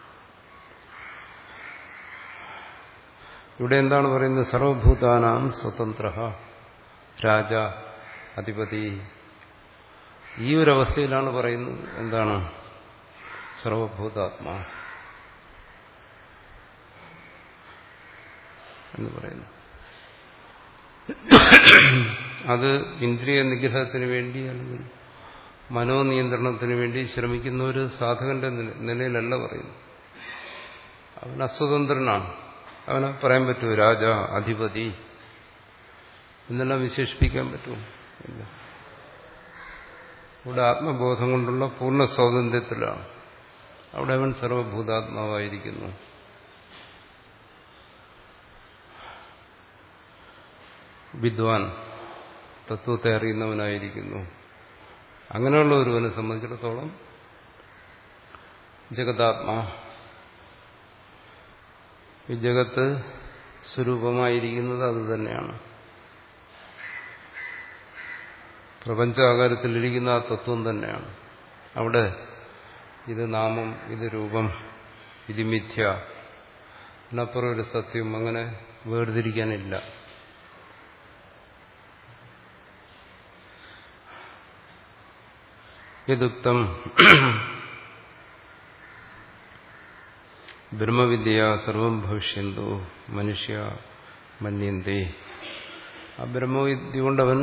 ഇവിടെ എന്താണ് പറയുന്നത്? സർവഭൂതാനാം സ്വതന്ത്ര രാജ അധിപതി. ഈ ഒരു അവസ്ഥയിലാണ് പറയുന്നത് എന്താണ്? സർവഭൂതാത്മാ എന്ന് പറയുന്നു. അത് ഇന്ദ്രിയ നിഗ്രഹത്തിന് വേണ്ടി അല്ലെങ്കിൽ മനോനിയന്ത്രണത്തിന് വേണ്ടി ശ്രമിക്കുന്ന ഒരു സാധകന്റെ നിലയിലല്ല പറയുന്നു. അവൻ അസ്വതന്ത്രനാണ്. അവനെ പറയാൻ പറ്റുമോ രാജ, അധിപതി എന്നെല്ലാം വിശേഷിപ്പിക്കാൻ പറ്റുമോ? ഇല്ല. ഇവിടെ ആത്മബോധം കൊണ്ടുള്ള പൂർണ്ണ സ്വാതന്ത്ര്യത്തിലാണ്. അവിടെ അവൻ സർവഭൂതാത്മാവായിരിക്കുന്നു. വിദ്വാൻ, തത്വത്തെ അറിയുന്നവനായിരിക്കുന്നു. അങ്ങനെയുള്ള ഒരുവനെ സംബന്ധിച്ചിടത്തോളം ജഗതാത്മാ, ഈ ജഗത്ത് സ്വരൂപമായിരിക്കുന്നത് അതുതന്നെയാണ്. പ്രപഞ്ചാകാരത്തിലിരിക്കുന്ന ആ തത്വം തന്നെയാണ്. അവിടെ ഇത് നാമം, ഇത് രൂപം, ഇത് മിഥ്യ, അതിനപ്പുറം ഒരു സത്യം, അങ്ങനെ വേർതിരിക്കാനില്ല. യദുക്തം ബ്രഹ്മവിദ്യ സർവം ഭവിഷ്യന്തോ മനുഷ്യ മന്യന്തേ. ആ ബ്രഹ്മവിദ്യ കൊണ്ടവൻ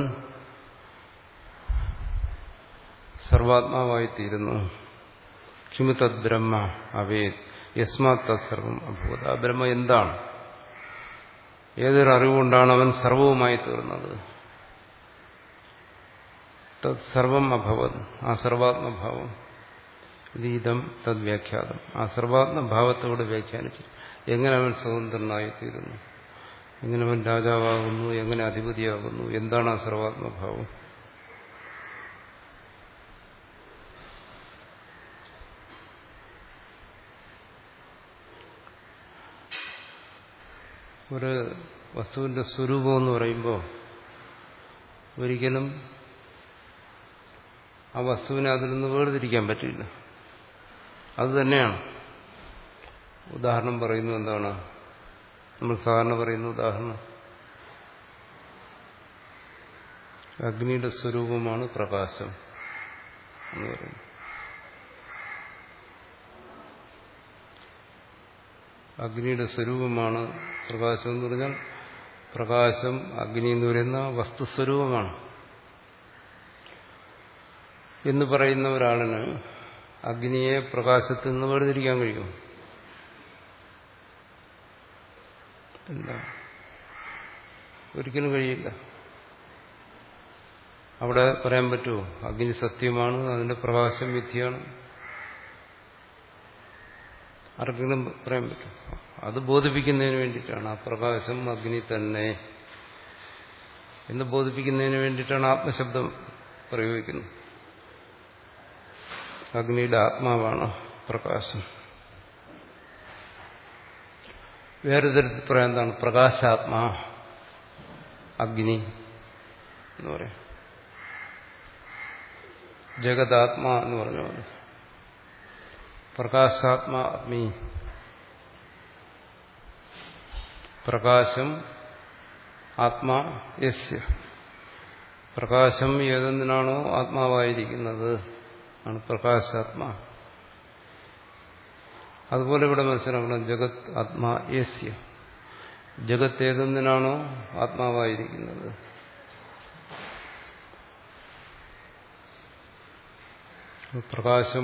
സർവാത്മാവായിത്തീരുന്നു. കിമു തദ് ബ്രഹ്മ അവേത് യസ്മാത് തത്സർവം അഭൂത്. ആ ബ്രഹ്മ എന്താണ്? ഏതൊരു അറിവുകൊണ്ടാണ് അവൻ സർവവുമായി തീർന്നത്? തത് സർവം അഭവത്, ആ സർവാത്മഭാവം. ഇതം തദ് വ്യാഖ്യാതം, ആ സർവാത്മഭാവത്തോട് വ്യാഖ്യാനിച്ചു. എങ്ങനെ അവൻ സ്വതന്ത്രനായിത്തീരുന്നു, എങ്ങനെ അവൻ രാജാവാകുന്നു, എങ്ങനെ അധിപതിയാകുന്നു, എന്താണ് ആ സർവാത്മഭാവം? ഒരു വസ്തുവിന്റെ സ്വരൂപം എന്ന് പറയുമ്പോൾ ഒരിക്കലും ആ വസ്തുവിനെ അതിൽ നിന്ന് വേർതിരിക്കാൻ പറ്റില്ല. അതുതന്നെയാണ്. ഉദാഹരണം പറയുന്നു. എന്താണ് നമ്മൾ സാധാരണ പറയുന്ന ഉദാഹരണം? അഗ്നിയുടെ സ്വരൂപമാണ് പ്രകാശം എന്ന് പറയുന്നു. അഗ്നിയുടെ സ്വരൂപമാണ് പ്രകാശം എന്ന് പറഞ്ഞാൽ പ്രകാശം അഗ്നി എന്ന് പറയുന്ന വസ്തുസ്വരൂപമാണ് എന്ന് പറയുന്ന ഒരാളിന് അഗ്നിയെ പ്രകാശത്തിൽ നിന്ന് വേർതിരിക്കാൻ കഴിയും? ഇല്ല, ഒരിക്കലും കഴിയില്ല. അവിടെ പറയാൻ പറ്റുമോ അഗ്നി സത്യമാണ്, അതിന്റെ പ്രകാശം മിഥ്യയാണ്? ആർക്കെങ്കിലും പറയാൻ പറ്റും? അത് ബോധിപ്പിക്കുന്നതിന് വേണ്ടിയിട്ടാണ് ആ പ്രകാശം അഗ്നി തന്നെ എന്ന് ബോധിപ്പിക്കുന്നതിന് വേണ്ടിയിട്ടാണ് ആത്മശബ്ദം പ്രയോഗിക്കുന്നത്. അഗ്നിയുടെ ആത്മാവാണ് പ്രകാശം. വേറെ തരത്തിൽ പറയാൻ എന്താണ്? പ്രകാശാത്മാ അഗ്നി എന്ന് പറയാം. ജഗദാത്മാ എന്ന് പറഞ്ഞ പോലെ പ്രകാശാത്മാ അഗ്നി. പ്രകാശം ആത്മാ യസ്യ. പ്രകാശം ഏതെന്തിനാണോ ആത്മാവായിരിക്കുന്നത് ആണ് പ്രകാശാത്മാ. അതുപോലെ ഇവിടെ മനസ്സിലാക്കണം, ജഗത് ആത്മാ യസ്യ. ജഗത്ത് ഏതെന്തിനാണോ ആത്മാവായിരിക്കുന്നത്. പ്രകാശം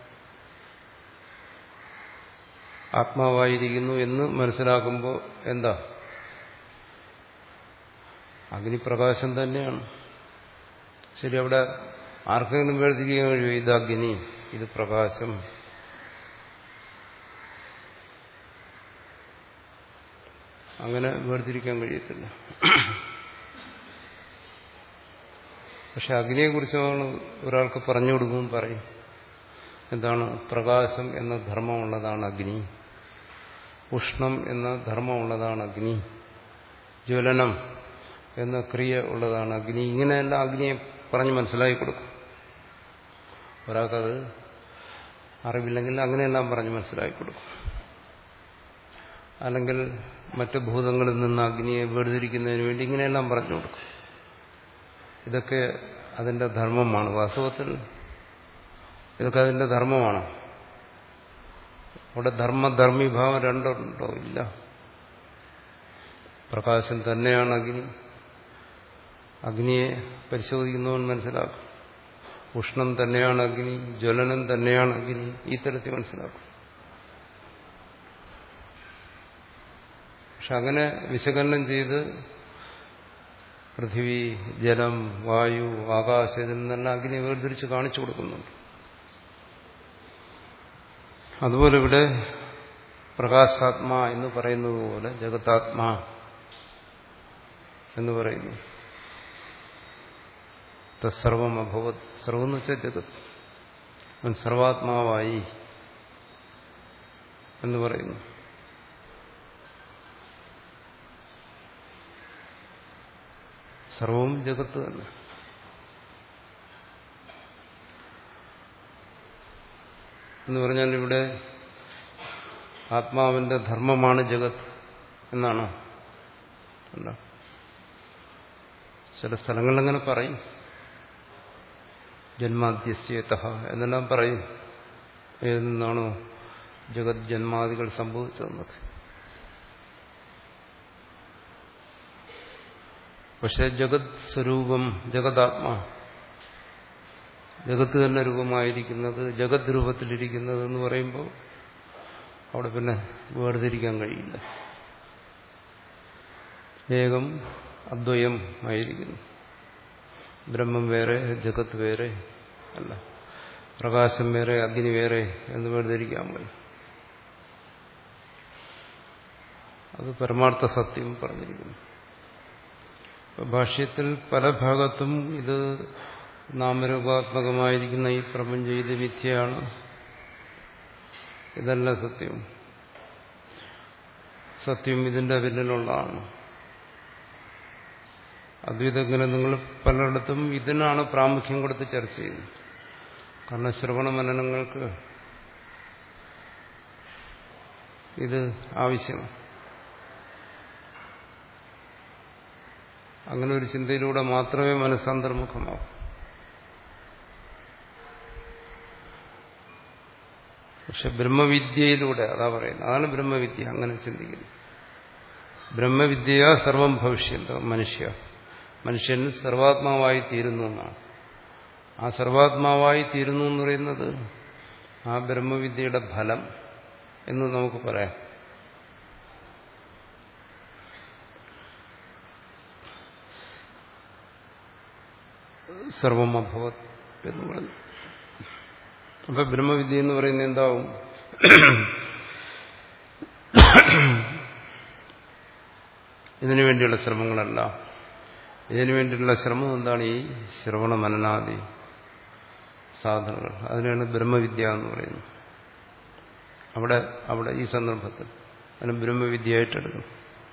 ആത്മാവായിരിക്കുന്നു എന്ന് മനസ്സിലാക്കുമ്പോൾ എന്താ? അഗ്നിപ്രകാശം തന്നെയാണ്. ശരി, അവിടെ ആർക്കെങ്കിലും വേർതിരിക്കാൻ കഴിയുമോ ഇത് അഗ്നി, ഇത് പ്രകാശം? അങ്ങനെ വേർതിരിക്കാൻ കഴിയത്തില്ല. പക്ഷെ അഗ്നിയെക്കുറിച്ച് ഒരാൾക്ക് പറഞ്ഞു കൊടുക്കുമ്പോൾ പറയും എന്താണ്? പ്രകാശം എന്ന ധർമ്മമുള്ളതാണ് അഗ്നി, ഉഷ്ണം എന്ന ധർമ്മമുള്ളതാണ് അഗ്നി, ജ്വലനം എന്ന ക്രിയ ഉള്ളതാണ് അഗ്നി. ഇങ്ങനെയെല്ലാം അഗ്നിയെ പറഞ്ഞ് മനസ്സിലാക്കി കൊടുക്കും. ഒരാൾക്കത് അറിവില്ലെങ്കിൽ അങ്ങനെയെല്ലാം പറഞ്ഞ് മനസ്സിലാക്കി കൊടുക്കും. അല്ലെങ്കിൽ മറ്റു ഭൂതങ്ങളിൽ നിന്ന് അഗ്നിയെ വേർതിരിക്കുന്നതിന് വേണ്ടി ഇങ്ങനെയെല്ലാം പറഞ്ഞു കൊടുക്കും. ഇതൊക്കെ അതിന്റെ ധർമ്മമാണ്. വാസ്തവത്തിൽ ഇതൊക്കെ അതിന്റെ ധർമ്മമാണ്. അവിടെ ധർമ്മധർമ്മീഭാവം രണ്ടുണ്ടോ? ഇല്ല. പ്രകാശം തന്നെയാണ് അഗ്നി. അഗ്നിയെ പരിശോധിക്കുന്നവൻ മനസ്സിലാക്കും. ഉഷ്ണം തന്നെയാണ് അഗ്നി, ജ്വലനം തന്നെയാണ് അഗ്നി. ഈ തരത്തിൽ മനസ്സിലാക്കും. പക്ഷെ അങ്ങനെ വിശകലനം ചെയ്ത് പൃഥ്വി, ജലം, വായു, ആകാശം ഇതിൽ നിന്നെല്ലാം അഗ്നിയെ വേർതിരിച്ച് കാണിച്ചു കൊടുക്കുന്നുണ്ട്. അതുപോലെ ഇവിടെ പ്രകാശാത്മാ എന്ന് പറയുന്നത് പോലെ ജഗത്താത്മാ എന്ന് പറയുന്നു. തത്സർവം അഭവത്. സർവം എന്ന് വെച്ചാൽ ജഗത്. അവൻ സർവാത്മാവായി എന്ന് പറയുന്നു. സർവവും ജഗത്ത് തന്നെ. എന്ന് പറഞ്ഞാൽ ഇവിടെ ആത്മാവിന്റെ ധർമ്മമാണ് ജഗത് എന്നാണോ? അല്ല. ചില സ്ഥലങ്ങളിൽ അങ്ങനെ പറയും, ജന്മാദ്യസ്യതഃ എന്നെല്ലാം പറയും. ഏതിൽ നിന്നാണോ ജഗത് ജന്മാദികൾ സംഭവിച്ചതെന്നത്. പക്ഷെ ജഗത് സ്വരൂപം, ജഗതാത്മാ, ജഗത്ത് തന്നെ രൂപമായിരിക്കുന്നത്, ജഗത് രൂപത്തിലിരിക്കുന്നത് എന്ന് പറയുമ്പോൾ അവിടെ പിന്നെ വേർതിരിക്കാൻ കഴിയില്ല. ഏകം അദ്വയം ആയിരിക്കുന്നു. ബ്രഹ്മം വേറെ, ജഗത്ത് വേറെ അല്ല, പ്രകാശം വേറെ, അഗ്നി വേറെ എന്ന് വേർതിരിക്കാൻ കഴിയും. അത് പരമാർത്ഥ സത്യം പറഞ്ഞിരിക്കുന്നു. ഭാഷ്യത്തിൽ പല ഭാഗത്തും ഇത് നാമരൂപാത്മകമായിരിക്കുന്ന ഈ പ്രപഞ്ചം ഇത് മിഥ്യയാണ്, ഇതല്ല സത്യം, സത്യം ഇതിന്റെ പിന്നിലുള്ളതാണ്. അദ്വൈതങ്ങനെ നിങ്ങൾ പലയിടത്തും ഇതിനാണ് പ്രാമുഖ്യം കൊടുത്ത് ചർച്ച ചെയ്യുന്നത്. കാരണം ശ്രവണ മനനങ്ങൾക്ക് ഇത് ആവശ്യമാണ്. അങ്ങനെ ഒരു ചിന്തയിലൂടെ മാത്രമേ മനസ്സന്തർമുഖമാവൂ. പക്ഷെ ബ്രഹ്മവിദ്യയിലൂടെ, അതാ പറയുന്നത്, അതാണ് ബ്രഹ്മവിദ്യ. അങ്ങനെ ചിന്തിക്കുന്നു. ബ്രഹ്മവിദ്യ സർവം ഭവിഷ്യന്ത മനുഷ്യ, മനുഷ്യൻ സർവാത്മാവായി തീരുന്നു എന്നാണ്. ആ സർവാത്മാവായി തീരുന്നു എന്ന് പറയുന്നത് ആ ബ്രഹ്മവിദ്യയുടെ ഫലം എന്ന് നമുക്ക് പറയാം. സർവം അഭവത് എന്ന് പറഞ്ഞു. അപ്പൊ ബ്രഹ്മവിദ്യ എന്ന് പറയുന്നത് എന്താവും? ഇതിനു വേണ്ടിയുള്ള ശ്രമങ്ങളല്ല. ഇതിനു വേണ്ടിയുള്ള ശ്രമം എന്താണ്? ഈ ശ്രവണ മനനാദി സാധനങ്ങൾ. അതിനാണ് ബ്രഹ്മവിദ്യ എന്ന് പറയുന്നത്. അവിടെ അവിടെ ഈ സന്ദർഭത്തിൽ അതിന് ബ്രഹ്മവിദ്യയായിട്ടെടുക്കും.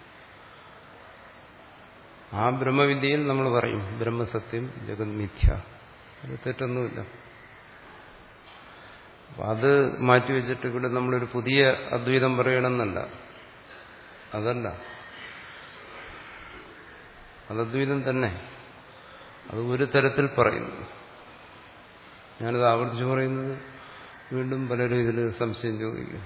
ആ ബ്രഹ്മവിദ്യയിൽ നമ്മൾ പറയും ബ്രഹ്മസത്യം ജഗത് മിഥ്യ, അത് തെറ്റൊന്നുമില്ല. അത് മാറ്റിവെച്ചിട്ട് ഇവിടെ നമ്മളൊരു പുതിയ അദ്വൈതം പറയണമെന്നല്ല, അതല്ല, അത് അദ്വൈതം തന്നെ. അത് ഒരു തരത്തിൽ പറയുന്നു. ഞാനത് ആവർത്തിച്ച് പറയുന്നത് വീണ്ടും പലരും ഇതിൽ സംശയം ചോദിക്കും.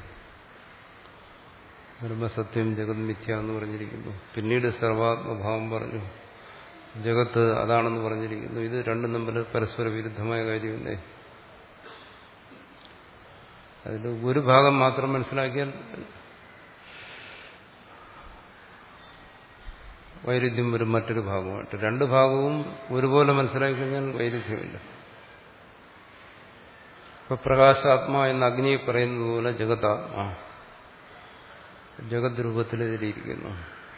ബ്രഹ്മസത്യം ജഗത് മിഥ്യ എന്ന് പറഞ്ഞിരിക്കുന്നു, പിന്നീട് സർവാത്മഭാവം പറഞ്ഞു, ജഗത്ത് അതാണെന്ന് പറഞ്ഞിരിക്കുന്നു. ഇത് രണ്ടും തമ്മിൽ പരസ്പര വിരുദ്ധമായ കാര്യമില്ലേ? അതിൽ ഒരു ഭാഗം മാത്രം മനസ്സിലാക്കിയാൽ വൈരുദ്ധ്യം വരും മറ്റൊരു ഭാഗമായിട്ട്. രണ്ട് ഭാഗവും ഒരുപോലെ മനസ്സിലാക്കി കഴിഞ്ഞാൽ വൈരുദ്ധ്യമില്ല. ഇപ്പൊ പ്രകാശാത്മാ എന്ന അഗ്നിയെ പറയുന്നത് പോലെ ജഗതാത്മാ ജഗത് രൂപത്തിലെതിരിയിരിക്കുന്നു.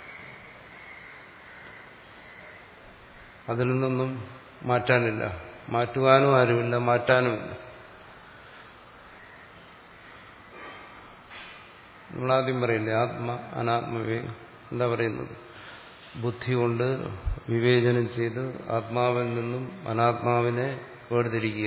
അതിൽ നിന്നൊന്നും മാറ്റാനില്ല, മാറ്റുവാനും ആരുമില്ല, മാറ്റാനുമില്ല. നമ്മളാദ്യം പറയില്ലേ ആത്മ അനാത്മവേ, എന്താ പറയുന്നത്? ബുദ്ധി കൊണ്ട് വിവേചനം ചെയ്ത് ആത്മാവിൽ നിന്നും അനാത്മാവിനെ വേർതിരിക്കുക.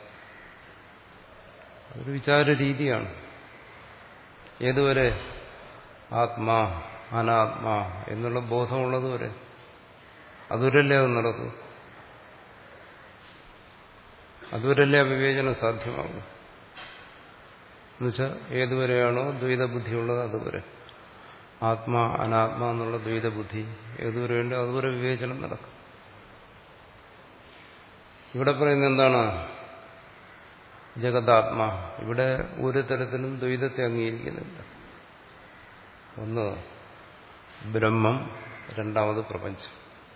അതൊരു വിചാര രീതിയാണ്. ഏതുവരെ? ആത്മാ അനാത്മാ എന്നുള്ള ബോധമുള്ളതുവരെ. അതുവരല്ലേ അത് നടക്കും. അതുവരല്ലേ ആ വിവേചനം സാധ്യമാകും. എന്നുവെച്ചാൽ ഏതുവരെയാണോ ദ്വൈതബുദ്ധിയുള്ളത് അതുവരെ. ആത്മാ അനാത്മാ എന്നുള്ള ദ്വൈതബുദ്ധി ഏതുവരെയുണ്ടോ അതുവരെ വിവേചനം നടക്കും. ഇവിടെ പറയുന്നത് എന്താണ്? ജഗതാത്മാ. ഇവിടെ ഒരു തരത്തിലും ദ്വൈതത്തെ അംഗീകരിക്കുന്നില്ല. ഒന്ന് ബ്രഹ്മം, രണ്ടാമത് പ്രപഞ്ചം.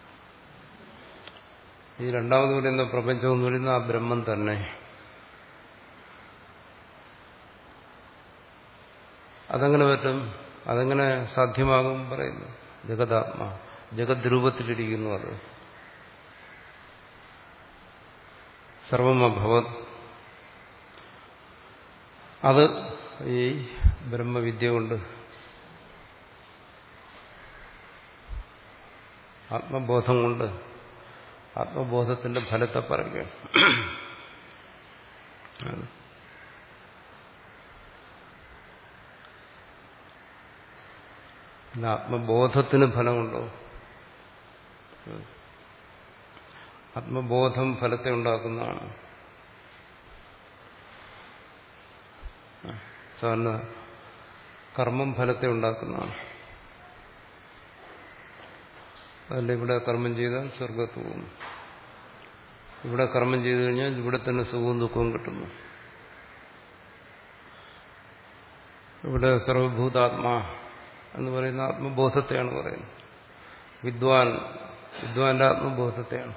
ഈ രണ്ടാമത് പറയുന്ന പ്രപഞ്ചം എന്ന് പറയുന്ന ആ ബ്രഹ്മം തന്നെ. അതെങ്ങനെ പറ്റും? അതെങ്ങനെ സാധ്യമാകും പറയുന്നു? ജഗതാത്മാ, ജഗത് രൂപത്തിലിരിക്കുന്നു. അത് സർവമഭവത്. അത് ഈ ബ്രഹ്മവിദ്യ കൊണ്ട്, ആത്മബോധം കൊണ്ട്, ആത്മബോധത്തിന്റെ ഫലത്തെ പറയുകയാണ്. അല്ല, ആത്മബോധത്തിന് ഫലമുണ്ടോ? ആത്മബോധം ഫലത്തെ ഉണ്ടാക്കുന്നതാണ്. സാധാരണ കർമ്മം ഫലത്തെ ഉണ്ടാക്കുന്നതാണ്. അതല്ല, ഇവിടെ കർമ്മം ചെയ്താൽ സ്വർഗത്ത് പോകുന്നു, ഇവിടെ കർമ്മം ചെയ്തു കഴിഞ്ഞാൽ ഇവിടെ തന്നെ സുഖവും ദുഃഖവും കിട്ടുന്നു. ഇവിടെ സർവഭൂതാത്മാ എന്ന് പറയുന്ന ആത്മബോധത്തെയാണ് പറയുന്നത്. വിദ്വാൻ വിദ്വാന്റെ ആത്മബോധത്തെയാണ്.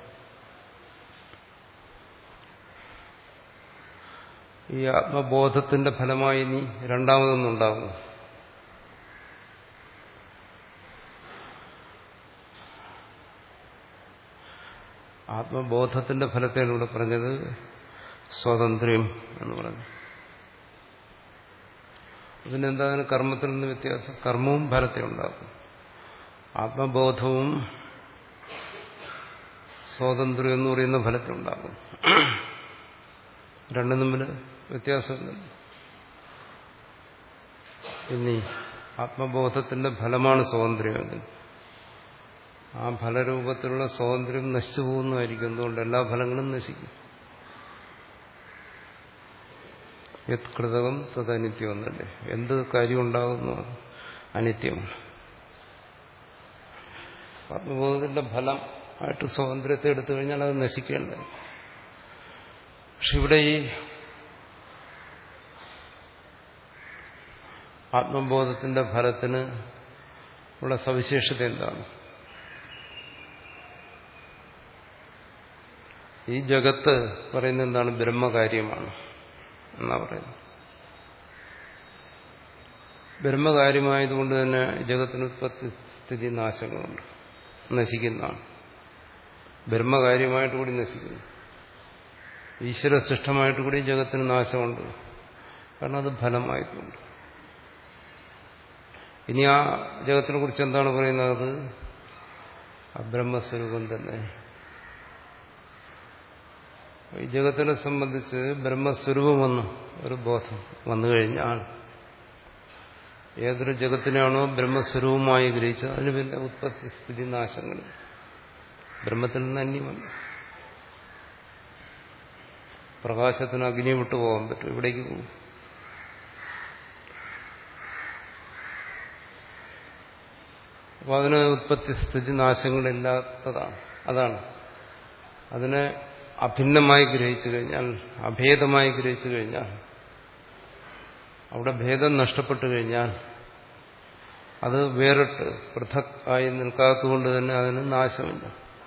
ഈ ആത്മബോധത്തിന്റെ ഫലമായി ഇനി രണ്ടാമതൊന്നുണ്ടാകുന്നു. ആത്മബോധത്തിന്റെ ഫലത്തെയാണ് ഇവിടെ പറഞ്ഞത് സ്വാതന്ത്ര്യം എന്ന് പറഞ്ഞു. പിന്നെന്താ കർമ്മത്തിൽ നിന്ന് വ്യത്യാസം? കർമ്മവും ഫലത്തെ ഉണ്ടാക്കും. ആത്മബോധവും സ്വാതന്ത്ര്യം എന്ന് പറയുന്ന ഫലത്തെ ഉണ്ടാക്കും. രണ്ടും തമ്മിൽ വ്യത്യാസമില്ല. ഇനി ആത്മബോധത്തിന്റെ ഫലമാണ് സ്വാതന്ത്ര്യമെങ്കിൽ ആ ഫലരൂപത്തിലുള്ള സ്വാതന്ത്ര്യം നശിച്ചു പോകുന്നതായിരിക്കും. എന്തുകൊണ്ട്? എല്ലാ ഫലങ്ങളും നശിക്കും. യത് കൃതകം തത് അനിത്യം എന്നല്ലേ? എന്ത് കാര്യം ഉണ്ടാകുന്നു അനിത്യമാണ്. ആത്മബോധത്തിന്റെ ഫലം ആയിട്ട് സ്വാതന്ത്ര്യത്തെ എടുത്തു കഴിഞ്ഞാൽ അത് നശിക്കേണ്ടത്. പക്ഷെ ഇവിടെ ഈ ആത്മബോധത്തിന്റെ ഫലത്തിന് ഉള്ള സവിശേഷത എന്താണ്? ഈ ജഗത്ത് പറയുന്നത് എന്താണ്? ബ്രഹ്മകാര്യമാണ് എന്നാ പറയുന്നത്. ബ്രഹ്മകാര്യമായതുകൊണ്ട് തന്നെ ജഗത്തിന് ഉത്പത്തി സ്ഥിതി നാശങ്ങളുണ്ട്, നശിക്കുന്നതാണ്. ബ്രഹ്മകാര്യമായിട്ട് കൂടി നശിക്കുന്നു. ഈശ്വര സൃഷ്ടമായിട്ട് കൂടി ജഗത്തിന് നാശമുണ്ട്, കാരണം അത് ഫലമായിട്ടുണ്ട്. ഇനി ആ ജഗത്തിനെ കുറിച്ച് എന്താണ് പറയുന്നത്? അത് ബ്രഹ്മസ്വരൂപം തന്നെ. ഈ ജഗത്തിനെ സംബന്ധിച്ച് ബ്രഹ്മസ്വരൂപം വന്നു ഒരു ബോധം വന്നു കഴിഞ്ഞാൽ ഏതൊരു ജഗത്തിനാണോ ബ്രഹ്മസ്വരൂപമായി ഗ്രഹിച്ചത് അതിന് പിന്നെ ഉത്പത്തി സ്ഥിതി നാശങ്ങൾ ബ്രഹ്മത്തിൽ നിന്ന് അന്യമല്ല. പ്രകാശത്തിന് അഗ്നി വിട്ടു പോകാൻ പറ്റും, ഇവിടേക്ക് പോകും. അപ്പൊ അതിന് ഉത്പത്തി സ്ഥിതി നാശങ്ങളില്ലാത്തതാണ്. അതാണ് അതിനെ അഭിന്നമായി ഗ്രഹിച്ചു കഴിഞ്ഞാൽ, അഭേദമായി ഗ്രഹിച്ചു കഴിഞ്ഞാൽ, അവിടെ ഭേദം നഷ്ടപ്പെട്ടു കഴിഞ്ഞാൽ അത് വേറിട്ട് പൃഥക് ആയി നിൽക്കാത്തതുകൊണ്ട് തന്നെ അതിന് നാശമില്ല.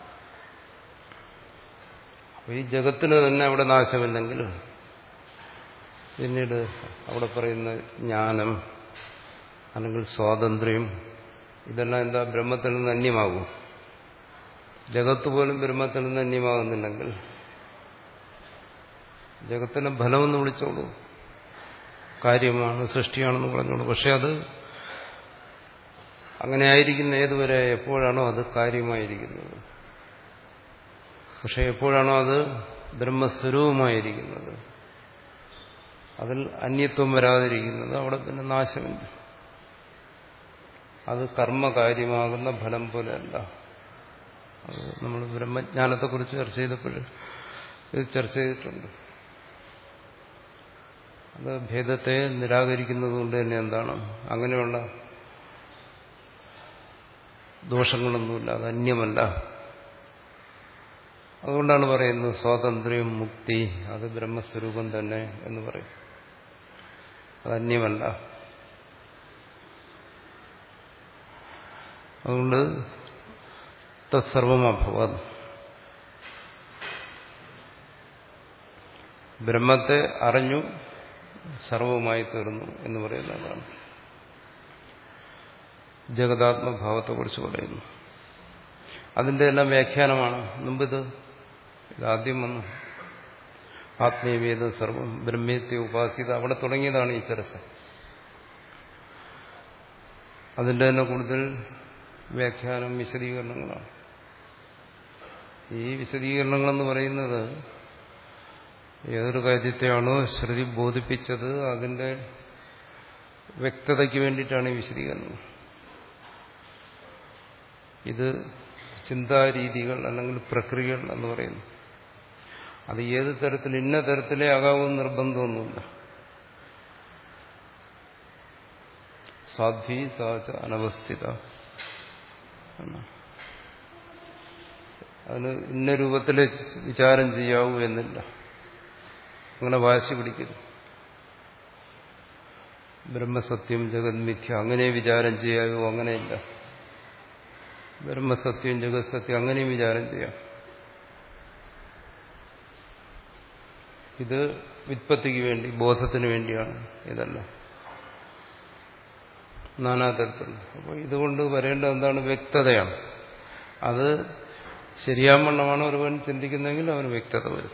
അപ്പൊ ഈ ജഗത്തിന് തന്നെ അവിടെ നാശമില്ലെങ്കിൽ പിന്നീട് അവിടെ പറയുന്ന ജ്ഞാനം അല്ലെങ്കിൽ സ്വാതന്ത്ര്യം ഇതെല്ലാം എന്താ? ബ്രഹ്മത്തിൽ നിന്ന് അന്യമാകും. ജഗത്ത് പോലും ബ്രഹ്മത്തിൽ നിന്ന് അന്യമാകുന്നില്ലെങ്കിൽ ജഗത്തിന്റെ ഫലമെന്ന് വിളിച്ചോളൂ, കാര്യമാണ്, സൃഷ്ടിയാണെന്ന് പറഞ്ഞോളൂ. പക്ഷെ അത് അങ്ങനെ ആയിരിക്കുന്ന ഏതുവരെ? എപ്പോഴാണോ അത് കാര്യമായിരിക്കുന്നത്. പക്ഷെ എപ്പോഴാണോ അത് ബ്രഹ്മസ്വരൂപമായിരിക്കുന്നത്, അതിൽ അന്യത്വം വരാതിരിക്കുന്നത്, അവിടെ പിന്നെ നാശമില്ല. അത് കർമ്മകാര്യമാകുന്ന ഫലം പോലെയല്ല. അത് നമ്മൾ ബ്രഹ്മജ്ഞാനത്തെക്കുറിച്ച് ചർച്ച ചെയ്തപ്പോൾ ഇത് ചർച്ച ചെയ്തിട്ടുണ്ട്. അത് ഭേദത്തെ നിരാകരിക്കുന്നത് കൊണ്ട് തന്നെ എന്താണ്? അങ്ങനെയുള്ള ദോഷങ്ങളൊന്നുമില്ല, അത് അന്യമല്ല. അതുകൊണ്ടാണ് പറയുന്നത് സ്വാതന്ത്ര്യം, മുക്തി അത് ബ്രഹ്മസ്വരൂപം തന്നെ എന്ന് പറയും. അത് അന്യമല്ല. അതുകൊണ്ട് തത്സർവമഭവത്, ബ്രഹ്മത്തെ അറിഞ്ഞു സർവമായി തീർന്നു എന്ന് പറയുന്നതാണ്. ജഗതാത്മഭാവത്തെക്കുറിച്ച് പറയുന്നു. അതിന്റെ എല്ലാം വ്യാഖ്യാനമാണ്. മുമ്പിത് ഇതാദ്യം വന്നു ആത്മീയവേദ സർവം ബ്രഹ്മേത്യ ഉപാസിത, അവിടെ തുടങ്ങിയതാണ് ഈ ചർച്ച. അതിന്റെ തന്നെ കൂടുതൽ വ്യാഖ്യാനം, വിശദീകരണങ്ങളാണ്. ഈ വിശദീകരണങ്ങളെന്ന് പറയുന്നത് ഏതൊരു കാര്യത്തെയാണോ ശ്രുതി ബോധിപ്പിച്ചത് അതിന്റെ വ്യക്തതയ്ക്ക് വേണ്ടിയിട്ടാണ് ഈ വിശദീകരണം. ഇത് ചിന്താരീതികൾ അല്ലെങ്കിൽ പ്രക്രിയകൾ എന്ന് പറയുന്നു. അത് ഏത് തരത്തിൽ ഇന്ന തരത്തിലേ ആകാവുന്ന നിർബന്ധമൊന്നുമില്ല. സാധ്വി സാച അനവസ്ഥിത. അതിന് ഇന്ന രൂപത്തിലെ വിചാരം ചെയ്യാവൂ എന്നില്ല. അങ്ങനെ വാശി പിടിക്കരുത്. ബ്രഹ്മസത്യം ജഗത് മിഥ്യ അങ്ങനെ വിചാരം ചെയ്യാവൂ, അങ്ങനെയില്ല. ബ്രഹ്മസത്യം ജഗത് സത്യം അങ്ങനെയും വിചാരം ചെയ്യാം. ഇത് വ്യുത്പത്തിക്ക് വേണ്ടി, ബോധത്തിന് വേണ്ടിയാണ് ഇതെല്ലാം. നാനാതരത്തിലുള്ള. അപ്പോൾ ഇതുകൊണ്ട് വരേണ്ടത് എന്താണ്? വ്യക്തതയാണ്. അത് ശരിയാവണ്ണമാണ് ഒരുവൻ ചിന്തിക്കുന്നെങ്കിൽ അവന് വ്യക്തത വരും.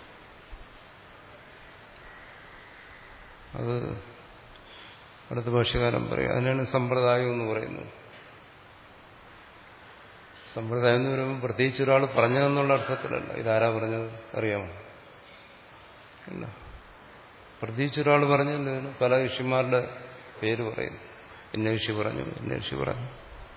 അത് അടുത്ത ഭാഷ്യകാലം പറയും. അതിനാണ് സമ്പ്രദായം എന്ന് പറയുന്നത്. സമ്പ്രദായം എന്ന് പറയുമ്പോൾ പ്രത്യേകിച്ച് ഒരാൾ പറഞ്ഞതെന്നുള്ള അർത്ഥത്തിലല്ല. ഇതാരാ പറഞ്ഞത് അറിയാമോ? ഇല്ല. പ്രത്യേകിച്ച് ഒരാൾ പറഞ്ഞതിന് പല ഋഷിമാരുടെ പേര് പറയുന്നു. ഇന്ന ഋഷി പറഞ്ഞു, ഇന്ന ഋഷി പറഞ്ഞു.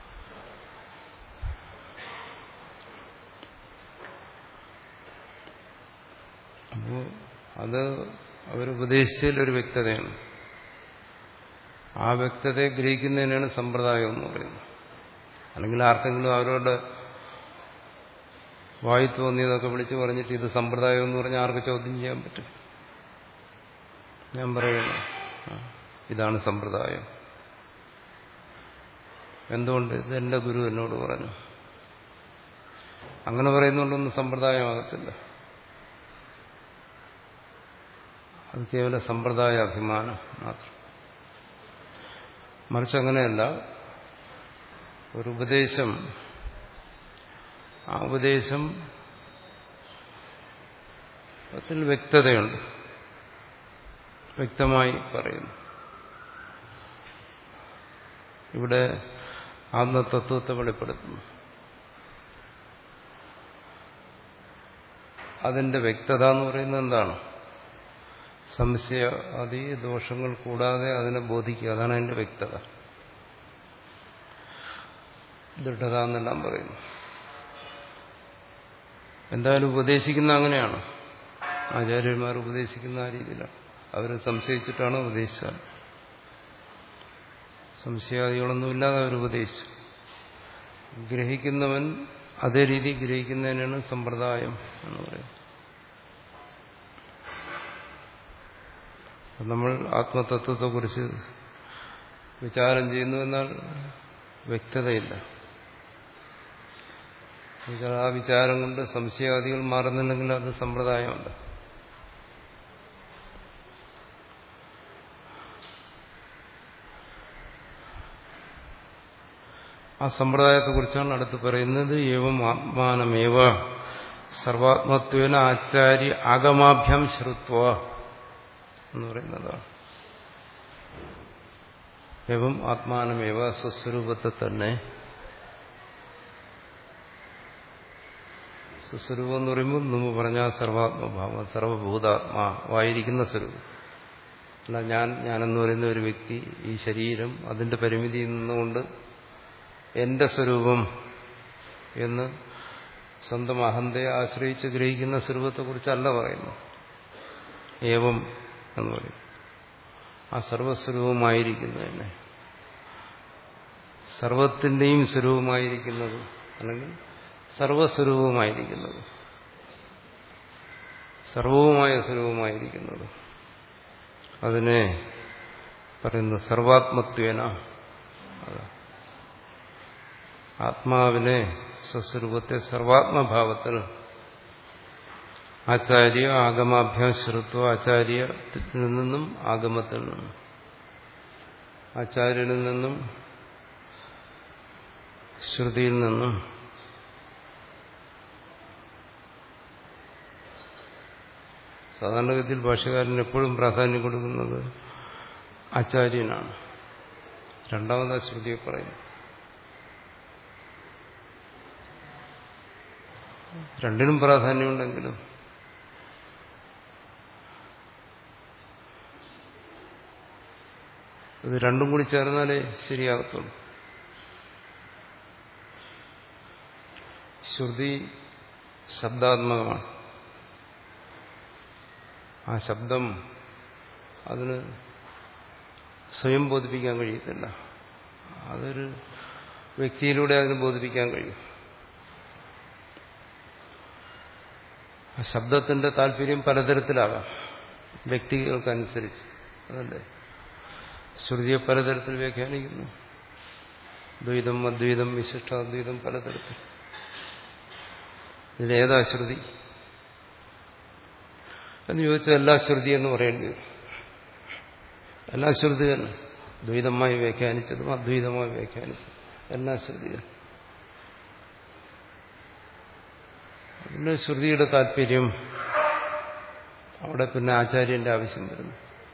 അപ്പോൾ അത് അവരുപദേശിച്ചതിലൊരു വ്യക്തതയാണ്. ആ വ്യക്തതയെ ഗ്രഹിക്കുന്നതിനാണ് സമ്പ്രദായം എന്ന് പറയുന്നത്. അല്ലെങ്കിൽ ആർക്കെങ്കിലും അവരോട് വായി തോന്നിയതൊക്കെ വിളിച്ചു പറഞ്ഞിട്ട് ഇത് സമ്പ്രദായം എന്ന് പറഞ്ഞാൽ ആർക്ക് ചോദ്യം ചെയ്യാൻ പറ്റും? ഞാൻ പറയുന്നു ഇതാണ് സമ്പ്രദായം. എന്തുകൊണ്ട്? ഇത് എന്റെ ഗുരു എന്നോട് പറഞ്ഞു. അങ്ങനെ പറയുന്നുകൊണ്ടൊന്നും സമ്പ്രദായമാകത്തില്ല. അത് കേവല സമ്പ്രദായ അഭിമാനം മാത്രം. മറിച്ച് അങ്ങനെയല്ല. ഒരു ഉപദേശം, ആ ഉപദേശം അതിൽ വ്യക്തതയുണ്ട്, വ്യക്തമായി പറയുന്നു. ഇവിടെ ആത്മതത്വത്തെ വെളിപ്പെടുത്തുന്നു. അതിന്റെ വ്യക്തത എന്ന് പറയുന്നത് എന്താണ്? സംശയ ആദി ദോഷങ്ങൾ കൂടാതെ അതിനെ ബോധിക്കുക. അതാണ് അതിന്റെ വ്യക്തത. ദൃഢത എന്നെല്ലാം പറയുന്നു. എന്തായാലും ഉപദേശിക്കുന്ന അങ്ങനെയാണ്. ആചാര്യന്മാർ ഉപദേശിക്കുന്ന ആ രീതിയിലാണ്. അവർ സംശയിച്ചിട്ടാണ് ഉപദേശിച്ചത്. സംശയാദികളൊന്നുമില്ലാതെ അവർ ഉപദേശിച്ചു. ഗ്രഹിക്കുന്നവൻ അതേ രീതി ഗ്രഹിക്കുന്നതിനാണ് സമ്പ്രദായം എന്ന് പറയുന്നത്. നമ്മൾ ആത്മതത്വത്തെക്കുറിച്ച് വിചാരം ചെയ്യുന്നു എന്നാൽ വ്യക്തതയില്ല. ആ വിചാരം കൊണ്ട് സംശയാദികൾ മാറുന്നുണ്ടെങ്കിൽ അത് സമ്പ്രദായമല്ല. ആ സമ്പ്രദായത്തെക്കുറിച്ചാണ് അടുത്ത് പറയുന്നത്. ഏവം ആത്മാനമേവ സർവാത്മത്വേന ആചാര്യ ആഗമാഭ്യാം ശ്രുത്വ എന്ന് പറയുന്നതാണ്. ഏവം ആത്മാനമേവ സ്വസ്വരൂപത്തെ തന്നെ. സ്വസ്വരൂപം എന്ന് പറയുമ്പോൾ മുമ്പ് പറഞ്ഞ സർവാത്മഭാവം, സർവഭൂതാത്മാവായിരിക്കുന്ന സ്വരൂപം. അല്ല ഞാൻ ഞാനെന്ന് പറയുന്ന ഒരു വ്യക്തി, ഈ ശരീരം, അതിന്റെ പരിമിതിയിൽ നിന്നുകൊണ്ട് എന്റെ സ്വരൂപം എന്ന് സ്വന്തം അഹന്തയെ ആശ്രയിച്ച് ഗ്രഹിക്കുന്ന സ്വരൂപത്തെക്കുറിച്ചല്ല പറയുന്നു. ഏവം എന്ന് പറയും. ആ സർവസ്വരൂപമായിരിക്കുന്നു തന്നെ, സർവത്തിന്റെയും സ്വരൂപമായിരിക്കുന്നത്, അല്ലെങ്കിൽ സർവസ്വരൂപമായിരിക്കുന്നത്, സർവവുമായ സ്വരൂപമായിരിക്കുന്നത്, അതിനെ പറയുന്നു സർവാത്മത്വേന. ആത്മാവിനെ, സ്വസ്വരൂപത്തെ സർവാത്മഭാവത്തിൽ ആചാര്യ ആഗമാഭ്യാം ശ്രുത്വ, ആചാര്യത്തിൽ നിന്നും ആഗമത്തിൽ നിന്നും, ആചാര്യനിൽ നിന്നും ശ്രുതിയിൽ നിന്നും സാധാരണഗതിയിൽ ഭാഷ്യകാരൻ എപ്പോഴും പ്രാധാന്യം കൊടുക്കുന്നത് ആചാര്യനാണ്. രണ്ടാമതാ ശ്രുതിയെ പറയുന്നു. രണ്ടിനും പ്രാധാന്യമുണ്ടെങ്കിലും ഇത് രണ്ടും കൂടി ചേർന്നാലേ ശരിയാകത്തുള്ളൂ. ശ്രുതി ശബ്ദാത്മകമാണ്. ആ ശബ്ദം അതിന് സ്വയം ബോധിപ്പിക്കാൻ കഴിയത്തില്ല. അതൊരു വ്യക്തിയിലൂടെ അതിന് ബോധിപ്പിക്കാൻ കഴിയും. ആ ശബ്ദത്തിന്റെ താല്പര്യം പലതരത്തിലാകാം, വ്യക്തികൾക്കനുസരിച്ച്. അതല്ലേ ശ്രുതിയെ പലതരത്തിൽ വ്യാഖ്യാനിക്കുന്നു. ദ്വൈതം, അദ്വൈതം, വിശിഷ്ടാദ്വൈതം, പലതരത്തിൽ. ഇതിലേതാ ശ്രുതി എന്ന് ചോദിച്ചാൽ എല്ലാ ശ്രുതി എന്ന് പറയേണ്ടി വരും. എല്ലാ ശ്രുതി തന്നെ, ദ്വൈതമായി വ്യാഖ്യാനിച്ചതും അദ്വൈതമായി വ്യാഖ്യാനിച്ചതും എല്ലാ ശ്രുതികൾ. പിന്നെ ശ്രുതിയുടെ താല്പര്യം, അവിടെ പിന്നെ ആചാര്യന്റെ ആവശ്യം വരുന്നു.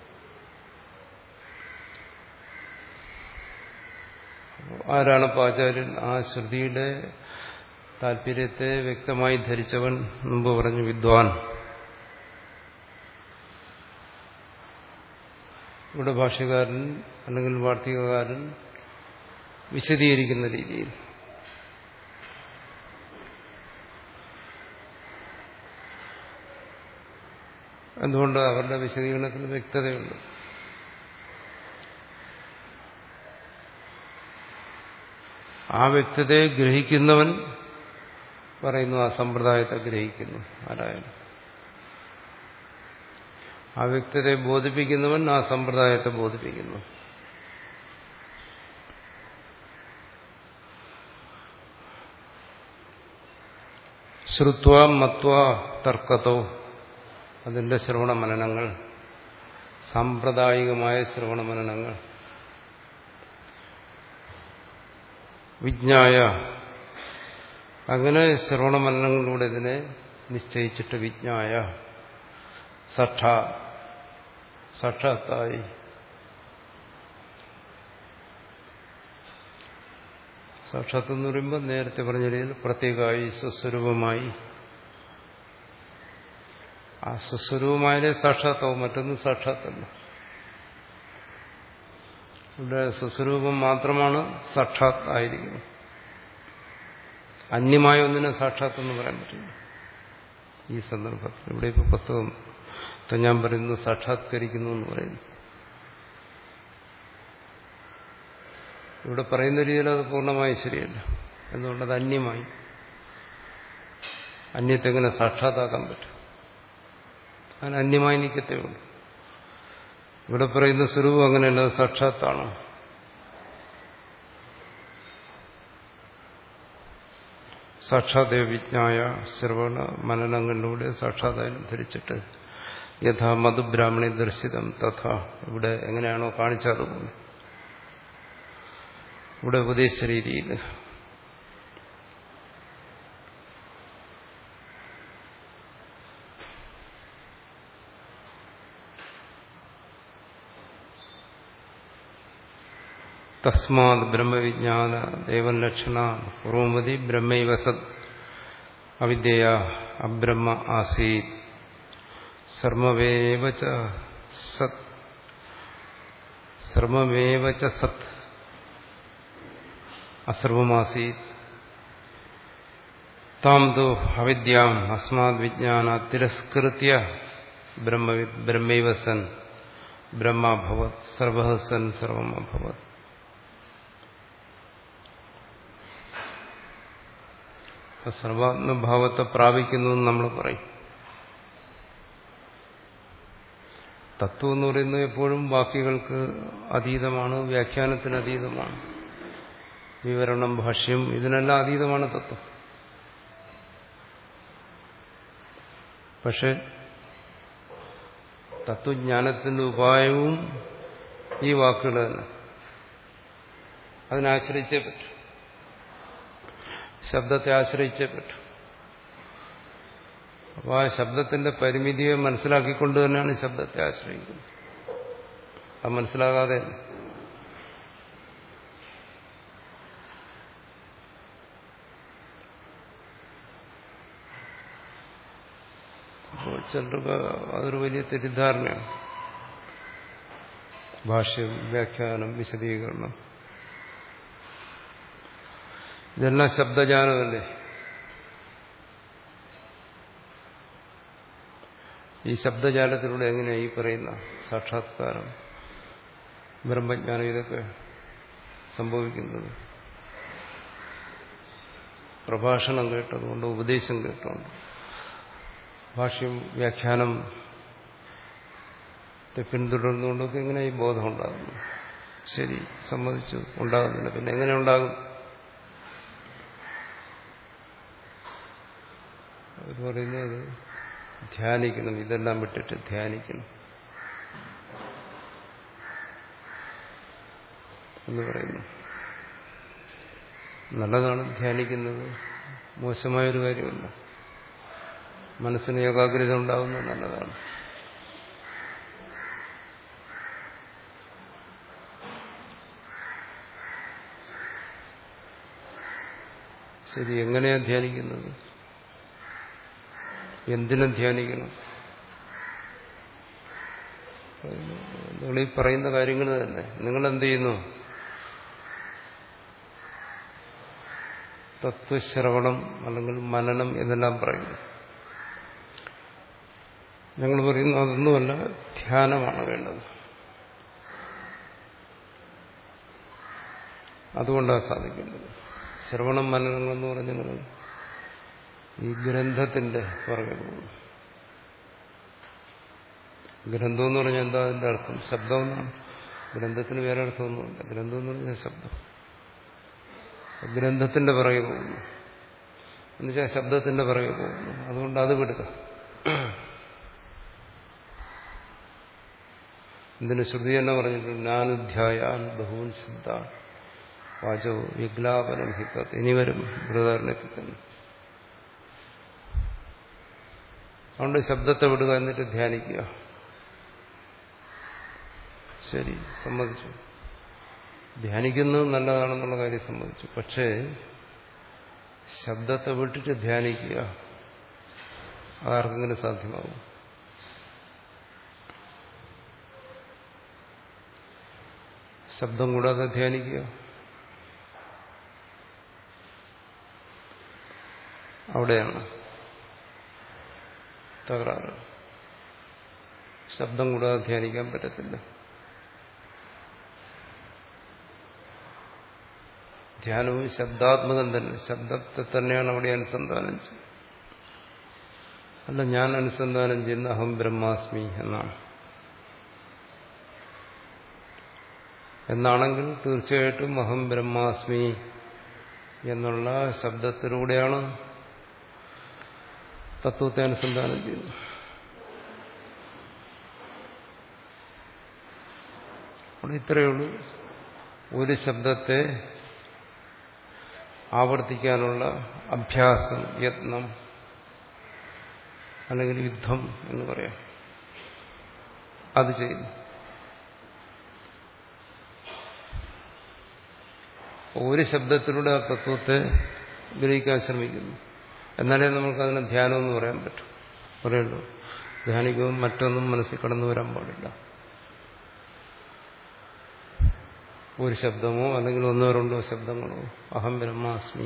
ആരാണ് ഇപ്പോൾ ആചാര്യൻ? ആ ശ്രുതിയുടെ താല്പര്യത്തെ വ്യക്തമായി ധരിച്ചവൻ. മുമ്പ് പറഞ്ഞു വിദ്വാൻ. ഇവിടെ ഭാഷ്യകാരൻ അല്ലെങ്കിൽ വാർത്തികകാരൻ വിശദീകരിക്കുന്ന രീതിയിൽ എന്തുകൊണ്ട് അവരുടെ വിശദീകരണത്തിന് വ്യക്തതയുണ്ട്. ആ വ്യക്തതയെ ഗ്രഹിക്കുന്നവൻ പറയുന്നു ആ സമ്പ്രദായത്തെ ഗ്രഹിക്കുന്നു. ആരായാലും ആ വ്യക്തതയെ ബോധിപ്പിക്കുന്നവൻ ആ സമ്പ്രദായത്തെ ബോധിപ്പിക്കുന്നു. ശ്രുത്വ മത്വ തർക്കത്തോ, അതിന്റെ ശ്രവണമനനങ്ങൾ, സാമ്പ്രദായികമായ ശ്രവണമനനങ്ങൾ. വിജ്ഞായ, അങ്ങനെ ശ്രവണമനനങ്ങളിലൂടെ ഇതിനെ നിശ്ചയിച്ചിട്ട് വിജ്ഞായ സഠ, സാക്ഷാത്തായി. സാക്ഷാത്ത് എന്ന് പറയുമ്പോൾ നേരത്തെ പറഞ്ഞ രീതിയിൽ പ്രത്യേകമായി സ്വസ്വരൂപമായി. ആ സ്വസ്വരൂപമായാലേ സാക്ഷാത്താവും, മറ്റൊന്നും സാക്ഷാത്തല്ല. ഇവിടെ സ്വസ്വരൂപം മാത്രമാണ് സാക്ഷാത്ത് ആയിരിക്കുന്നത്. അന്യമായ ഒന്നിനെ സാക്ഷാത്ത് എന്ന് പറയാൻ പറ്റില്ല ഈ സന്ദർഭത്തിൽ. ഇവിടെ ഇപ്പോൾ പുസ്തകം ഞാൻ പറയുന്നത് സാക്ഷാത്കരിക്കുന്നു എന്ന് പറയുന്നു. ഇവിടെ പറയുന്ന രീതിയിൽ അത് പൂർണ്ണമായി ശരിയല്ല. എന്തുകൊണ്ടത് അന്യമായി. അന്യത്തെ എങ്ങനെ സാക്ഷാത്താക്കാൻ പറ്റും? അതിന് അന്യമായി നിൽക്കത്തേ ഉള്ളൂ. ഇവിടെ പറയുന്ന സ്വരൂപം അങ്ങനെയല്ല, അത് സാക്ഷാത്താണോ? സാക്ഷാദേവ വിജ്ഞായ ശ്രവണ മനനങ്ങളിലൂടെ സാക്ഷാതായാലും ധരിച്ചിട്ട് യഥാ മധുബ്രാഹ്മണി ദർശിതം തഥാ, ഇവിടെ എങ്ങനെയാണോ കാണിച്ചതുപോലെ ഇവിടെ ഉപദേശ രീതിയിൽ തസ്മാത് ബ്രഹ്മവിജ്ഞാന ദേവലക്ഷണ പൂർവമതി ബ്രഹ്മൈവ സത് അവിദ്യയ അബ്രഹ്മ ആസീത് സർവമേവ ച സത് സർവമേവ ച സത് അസർവമാസീത് താം തു അവിദ്യാം അസ്മാത് വിജ്ഞാന തിരസ്കൃത്യ ബ്രഹ്മൈവ സൻ ബ്രഹ്മഭവത് സർവഃ സൻ സർവമഭവത്. സർവാത്മഭാവത്തെ പ്രാപിക്കുന്നു എന്ന് നമ്മൾ പറയും. തത്വം എന്ന് പറയുന്നത് എപ്പോഴും വാക്യങ്ങൾക്ക് അതീതമാണ്, വ്യാഖ്യാനത്തിന് അതീതമാണ്. വിവരണം, ഭാഷ്യം, ഇതിനെല്ലാം അതീതമാണ് തത്വം. പക്ഷെ തത്വജ്ഞാനത്തിന്റെ ഉപായവും ഈ വാക്കുകൾ തന്നെ. അതിനാശ്രയിച്ചേ പറ്റും, ശബ്ദത്തെ ആശ്രയിച്ചേ പറ്റും. അപ്പോൾ ആ ശബ്ദത്തിന്റെ പരിമിതിയെ മനസ്സിലാക്കിക്കൊണ്ട് തന്നെയാണ് ശബ്ദത്തെ ആശ്രയിക്കുന്നത്. അത് മനസ്സിലാകാതെ അപ്പോൾ ചിലർക്ക് അതൊരു വലിയ തെറ്റിദ്ധാരണയാണ്. ഭാഷ്യം, വ്യാഖ്യാനം, വിശദീകരണം, ഇതെല്ലാം ശബ്ദജാലമല്ലേ. ഈ ശബ്ദജാലത്തിലൂടെ എങ്ങനെയാണ് ഈ പറയുന്ന സാക്ഷാത്കാരം, ബ്രഹ്മജ്ഞാനം ഇതൊക്കെ സംഭവിക്കുന്നത്? പ്രഭാഷണം കേട്ടതുകൊണ്ട്, ഉപദേശം കേട്ടുകൊണ്ട്, ഭാഷ്യം വ്യാഖ്യാനം പിന്തുടർന്നുകൊണ്ടൊക്കെ എങ്ങനെ ഈ ബോധം ഉണ്ടാകുന്നു? ശരി, സമ്മതിച്ചു, ഉണ്ടാകുന്നില്ല. പിന്നെ എങ്ങനെ ഉണ്ടാകും? അവർ പറയുന്നത് ധ്യാനിക്കണം, ഇതെല്ലാം വിട്ടിട്ട് ധ്യാനിക്കണം എന്ന് പറയുന്നു. നല്ലതാണ് ധ്യാനിക്കുന്നത്, മോശമായൊരു കാര്യമല്ല. മനസ്സിന് ഏകാഗ്രത ഉണ്ടാകുന്നത് നല്ലതാണ്. ശരി, എങ്ങനെയാ ധ്യാനിക്കുന്നത്? എന്തിനും ധ്യാനിക്കണം? നിങ്ങൾ ഈ പറയുന്ന കാര്യങ്ങൾ തന്നെ. നിങ്ങൾ എന്ത് ചെയ്യുന്നു? തത്വശ്രവണം അല്ലെങ്കിൽ മനനം എന്നെല്ലാം പറയുന്നു. ഞങ്ങൾ പറയുന്നു അതൊന്നുമല്ല, ധ്യാനമാണ് വേണ്ടത്. അതുകൊണ്ടാണ് സാധിക്കേണ്ടത്. ശ്രവണം മനനങ്ങളെന്ന് പറഞ്ഞ് നിങ്ങൾ ഈ ഗ്രന്ഥത്തിന്റെ പുറകെ പോകുന്നു. ഗ്രന്ഥം എന്ന് പറഞ്ഞാൽ എന്താ അതിന്റെ അർത്ഥം? ശബ്ദം എന്നാണ്. ഗ്രന്ഥത്തിന് വേറെ അർത്ഥമൊന്നുമില്ല. ഗ്രന്ഥം എന്ന് പറഞ്ഞാൽ ശബ്ദം. ഗ്രന്ഥത്തിന്റെ പുറകെ പോകുന്നു എന്നുവെച്ചാൽ ശബ്ദത്തിന്റെ പുറകെ പോകുന്നു. അതുകൊണ്ട് അത് വിടുക. ഇതിന് ശ്രുതി തന്നെ പറഞ്ഞിട്ടുണ്ട്, ജ്ഞാനുധ്യായാൻ ബഹൂൻ ശബ്ദ വാചോ വിഗ്ലാപനം ഹിത്തത്. ഇനി വരും ബൃഹദാരണ്യത്തിൽ തന്നെ. അതുകൊണ്ട് ശബ്ദത്തെ വിടുക, എന്നിട്ട് ധ്യാനിക്കുക. ശരി, സമ്മതിച്ചു. ധ്യാനിക്കുന്നത് നല്ലതാണെന്നുള്ള കാര്യം സമ്മതിച്ചു. പക്ഷേ ശബ്ദത്തെ വിട്ടിട്ട് ധ്യാനിക്കുക, അതാർക്കെങ്കിലും സാധ്യമാകും? ശബ്ദം കൂടാതെ ധ്യാനിക്കുക, അവിടെയാണ് തകരാറ്. ശബ്ദം കൂടാതെ ധ്യാനിക്കാൻ പറ്റത്തില്ല. ധ്യാനവും ശബ്ദാത്മകം തന്നെ. ശബ്ദത്തെ തന്നെയാണ് അവിടെ അനുസന്ധാനം ചെയ്യുന്നത്. അല്ല, ഞാൻ അനുസന്ധാനം ചെയ്യുന്ന അഹം ബ്രഹ്മാസ്മി എന്നാണ്. എന്നാണെങ്കിൽ തീർച്ചയായിട്ടും അഹം ബ്രഹ്മാസ്മി എന്നുള്ള ശബ്ദത്തിലൂടെയാണ് തത്വത്തെ അനുസന്ധാനം ചെയ്യുന്നത്. അപ്പോൾ ഇത്രയേ ഉള്ളൂ. ഒരു ശബ്ദത്തെ ആവർത്തിക്കാനുള്ള അഭ്യാസം, യത്നം അല്ലെങ്കിൽ യുദ്ധം എന്ന് പറയാം, അത് ചെയ്യുന്നു. ഒരു ശബ്ദത്തിലൂടെ ആ തത്വത്തെ ഗ്രഹിക്കാൻ ശ്രമിക്കുന്നു. എന്നാലേ നമുക്കതിനെ ധ്യാനം എന്ന് പറയാൻ പറ്റും. പറയുള്ളൂ, ധ്യാനിക്കുമ്പോൾ മറ്റൊന്നും മനസ്സിൽ കടന്നു വരാൻ പാടില്ല. ഒരു ശബ്ദമോ അല്ലെങ്കിൽ ഒന്നോ രണ്ടോ ശബ്ദങ്ങളോ, അഹം ബ്രഹ്മാസ്മി,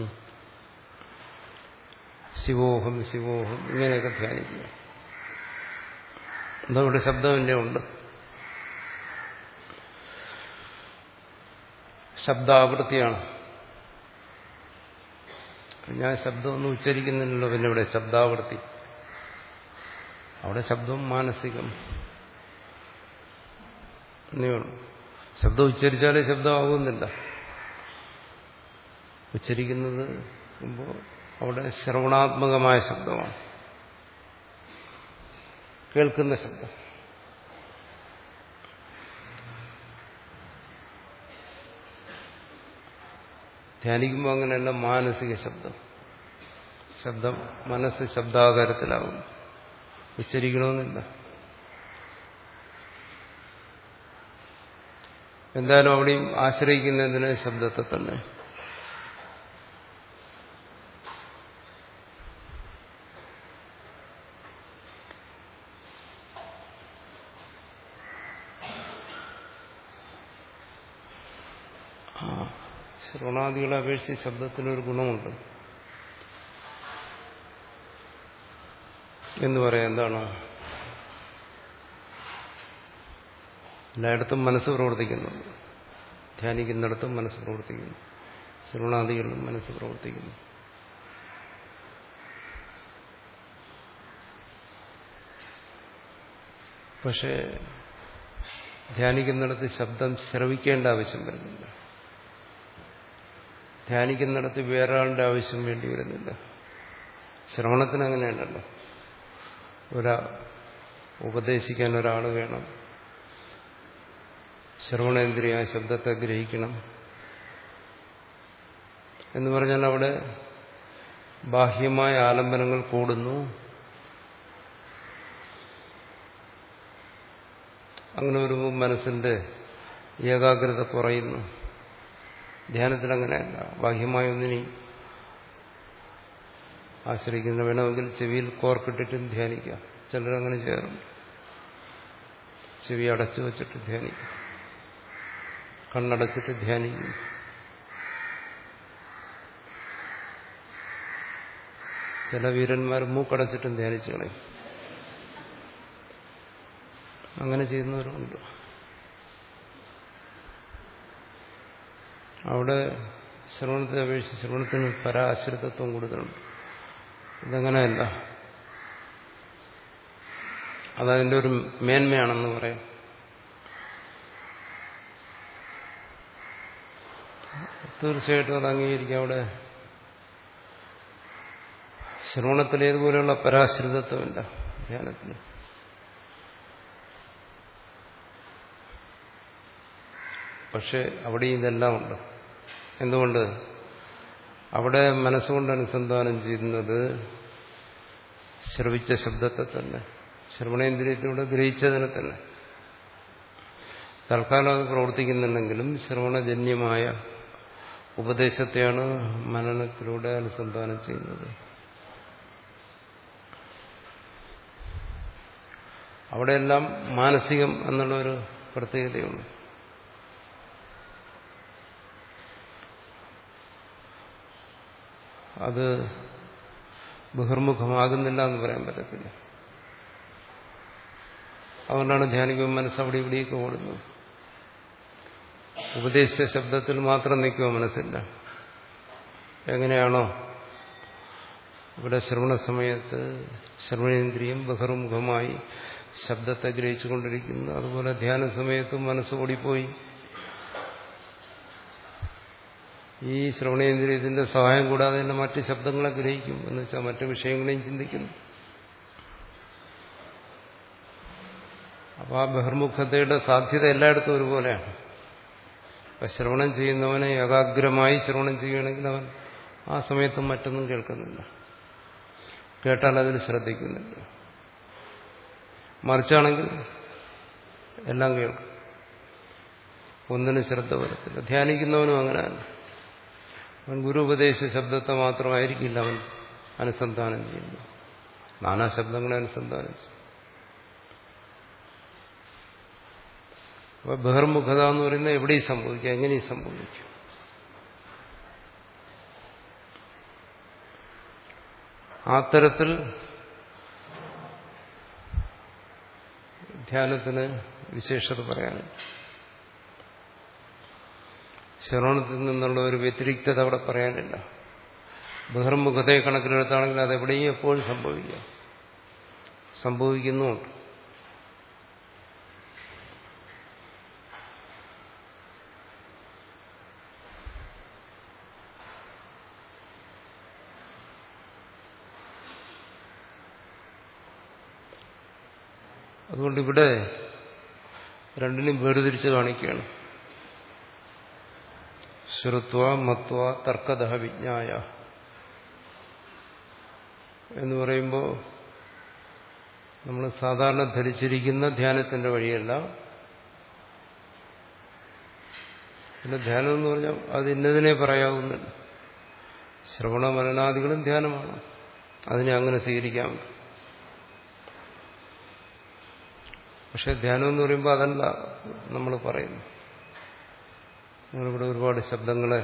ശിവോഹം ശിവോഹം, ഇങ്ങനെയൊക്കെ ധ്യാനിക്കുക. അതവിടെ ശബ്ദമില്ലേ ഉണ്ട്. ശബ്ദാവൃത്തിയാണ്. ഞാൻ ശബ്ദമൊന്നും ഉച്ചരിക്കുന്നില്ലല്ലോ, പിന്നെ ഇവിടെ ശബ്ദാവൃത്തി. അവിടെ ശബ്ദം മാനസികം എന്നേയുള്ളൂ. ശബ്ദം ഉച്ചരിച്ചാലേ ശബ്ദമാകുന്നില്ല. ഉച്ചരിക്കുന്നത് അവിടെ ശ്രവണാത്മകമായ ശബ്ദമാണ്, കേൾക്കുന്ന ശബ്ദം. ധ്യാനിക്കുമ്പോൾ അങ്ങനെയല്ല, മാനസിക ശബ്ദം. ശബ്ദം മനസ്സ് ശബ്ദാകാരത്തിലാകും, ഉച്ചരിക്കണമെന്നില്ല. എന്തായാലും അവിടെയും ആശ്രയിക്കുന്നതിന് ശബ്ദത്തെ തന്നെ. ശ്രവണാദികളെ അപേക്ഷിച്ച് ശബ്ദത്തിനൊരു ഗുണമുണ്ട് എന്ന് പറയാം. എന്താണ്? എല്ലായിടത്തും മനസ്സ് പ്രവർത്തിക്കുന്നുണ്ട്. ധ്യാനിക്കുന്നിടത്തും മനസ്സ് പ്രവർത്തിക്കുന്നു, ശ്രവണാദികളിലും മനസ്സ് പ്രവർത്തിക്കുന്നു. പക്ഷേ ധ്യാനിക്കുന്നിടത്ത് ശബ്ദം ശ്രവിക്കേണ്ട ആവശ്യം വരുന്നില്ല. ധ്യാനിക്കുന്നിടത്ത് വേറൊരാളുടെ ആവശ്യം വേണ്ടി വരുന്നില്ല. ശ്രവണത്തിന് അങ്ങനെയല്ലല്ലോ. ഒരാ ഉപദേശിക്കാൻ ഒരാൾ വേണം, ശ്രവണേന്ദ്രിയ ശബ്ദത്തെ ഗ്രഹിക്കണം എന്ന് പറഞ്ഞാൽ അവിടെ ബാഹ്യമായ ആലംബനങ്ങൾ കൂടുന്നു. അങ്ങനെ വരുമ്പോൾ മനസ്സിന്റെ ഏകാഗ്രത കുറയുന്നു. ധ്യാനത്തിൽ അങ്ങനെയല്ല. ബാഹ്യമായ ഒന്നിനെയും ആശ്രയിക്കുന്ന വേണമെങ്കിൽ ചെവിയിൽ കോർക്കിട്ടിട്ടും ധ്യാനിക്കാം. ചിലരങ്ങനെ ചെയ്യാറുണ്ട്. ചെവി അടച്ചു വച്ചിട്ട് ധ്യാനിക്കും, കണ്ണടച്ചിട്ട് ധ്യാനിക്കും. ചില വീരന്മാർ മൂക്കടച്ചിട്ടും ധ്യാനിച്ചു കളയും. അങ്ങനെ ചെയ്യുന്നവരുണ്ട്. അവിടെ ശ്രവണത്തെ അപേക്ഷിച്ച് ശ്രവണത്തിന് പരാശ്രിതത്വം കൂടുതലുണ്ട്. ഇതങ്ങനെയല്ല. അതതിൻ്റെ ഒരു മേന്മയാണെന്ന് പറയാം. തീർച്ചയായിട്ടും അത് അംഗീകരിക്കാം. അവിടെ ശ്രവണത്തിലേതുപോലെയുള്ള പരാശ്രിതത്വമില്ല ധ്യാനത്തിന്. പക്ഷെ അവിടെ ഇതെല്ലാം ഉണ്ട്. എന്തുകൊണ്ട്? അവിടെ മനസ്സുകൊണ്ട് അനുസന്ധാനം ചെയ്യുന്നത് ശ്രവിച്ച ശബ്ദത്തെ തന്നെ, ശ്രവണേന്ദ്രിയത്തിലൂടെ ഗ്രഹിച്ചതിനെ തന്നെ. തൽക്കാലം അത് പ്രവർത്തിക്കുന്നുണ്ടെങ്കിലും ശ്രവണജന്യമായ ഉപദേശത്തെയാണ് മനനത്തിലൂടെ അനുസന്ധാനം ചെയ്യുന്നത്. അവിടെയെല്ലാം മാനസികം എന്നുള്ളൊരു പ്രത്യേകതയുണ്ട്. അത് ബഹിർമുഖമാകുന്നില്ല എന്ന് പറയാൻ പറ്റത്തില്ല. അതുകൊണ്ടാണ് ധ്യാനിക്കുമ്പോൾ മനസ്സ് അവിടെ ഇവിടേക്ക് ഓടുന്നത്. ഉപദേശിച്ച ശബ്ദത്തിൽ മാത്രം നിൽക്കുക മനസ്സില്ല. എങ്ങനെയാണോ ഇവിടെ ശ്രവണ സമയത്ത് ശ്രവണേന്ദ്രിയം ബഹിർമുഖമായി ശബ്ദത്തെ ഗ്രഹിച്ചുകൊണ്ടിരിക്കുന്നു, അതുപോലെ ധ്യാന സമയത്തും മനസ്സ് ഓടിപ്പോയി ഈ ശ്രവണേന്ദ്രിയത്തിന്റെ സഹായം കൂടാതെ തന്നെ മറ്റ് ശബ്ദങ്ങളെ ഗ്രഹിക്കും. എന്ന് വെച്ചാൽ മറ്റ് വിഷയങ്ങളെയും ചിന്തിക്കുന്നു. അപ്പോൾ ആ ബഹിർമുഖതയുടെ സാധ്യത എല്ലായിടത്തും ഒരുപോലെയാണ്. അപ്പം ശ്രവണം ചെയ്യുന്നവനെ ഏകാഗ്രമായി ശ്രവണം ചെയ്യുകയാണെങ്കിൽ അവൻ ആ സമയത്തും മറ്റൊന്നും കേൾക്കുന്നില്ല, കേട്ടാൽ അതിൽ ശ്രദ്ധിക്കുന്നില്ല. മറിച്ചാണെങ്കിൽ എല്ലാം കേൾക്കും, ഒന്നിനും ശ്രദ്ധ വരത്തില്ല. ധ്യാനിക്കുന്നവനും അങ്ങനെയല്ല. അവൻ ഗുരു ഉപദേശ ശബ്ദത്തെ മാത്രമായിരിക്കില്ല അവൻ അനുസന്ധാനം ചെയ്യുന്നു, നാനാ ശബ്ദങ്ങളെ അനുസന്ധാനം ചെയ്യും. അപ്പൊ ബഹിർമുഖത എന്ന് പറയുന്നത് എവിടെയും സംഭവിക്കാം, എങ്ങനെയും സംഭവിക്കും. ആ തരത്തിൽ ധ്യാനത്തിന് വിശേഷത പറയാനുണ്ട്. ശ്രവണത്തിൽ നിന്നുള്ള ഒരു വ്യതിരിക്തത അവിടെ പറയാനില്ല. ബഹിർമുഖതയെ കണക്കിലെടുത്താണെങ്കിൽ അതെവിടെയും എപ്പോഴും സംഭവിക്കാം, സംഭവിക്കുന്നുമുണ്ട്. അതുകൊണ്ട് ഇവിടെ രണ്ടിനും വേർതിരിച്ച് കാണിക്കുകയാണ്. ശ്രുത്വ മത്വ തർക്കദഹ വിജ്ഞായ എന്ന് പറയുമ്പോൾ നമ്മൾ സാധാരണ ധരിച്ചിരിക്കുന്ന ധ്യാനത്തിന്റെ വഴിയല്ല. പിന്നെ ധ്യാനം എന്ന് പറഞ്ഞാൽ അത് ഇന്നതിനെ പറയാവുന്നില്ല. ശ്രവണ മനനാദികളും ധ്യാനമാണ്, അതിനെ അങ്ങനെ സ്വീകരിക്കാം. പക്ഷെ ധ്യാനം എന്ന് പറയുമ്പോൾ അതല്ല നമ്മൾ പറയുന്നു. നമ്മളിവിടെ ഒരുപാട് ശബ്ദങ്ങളെ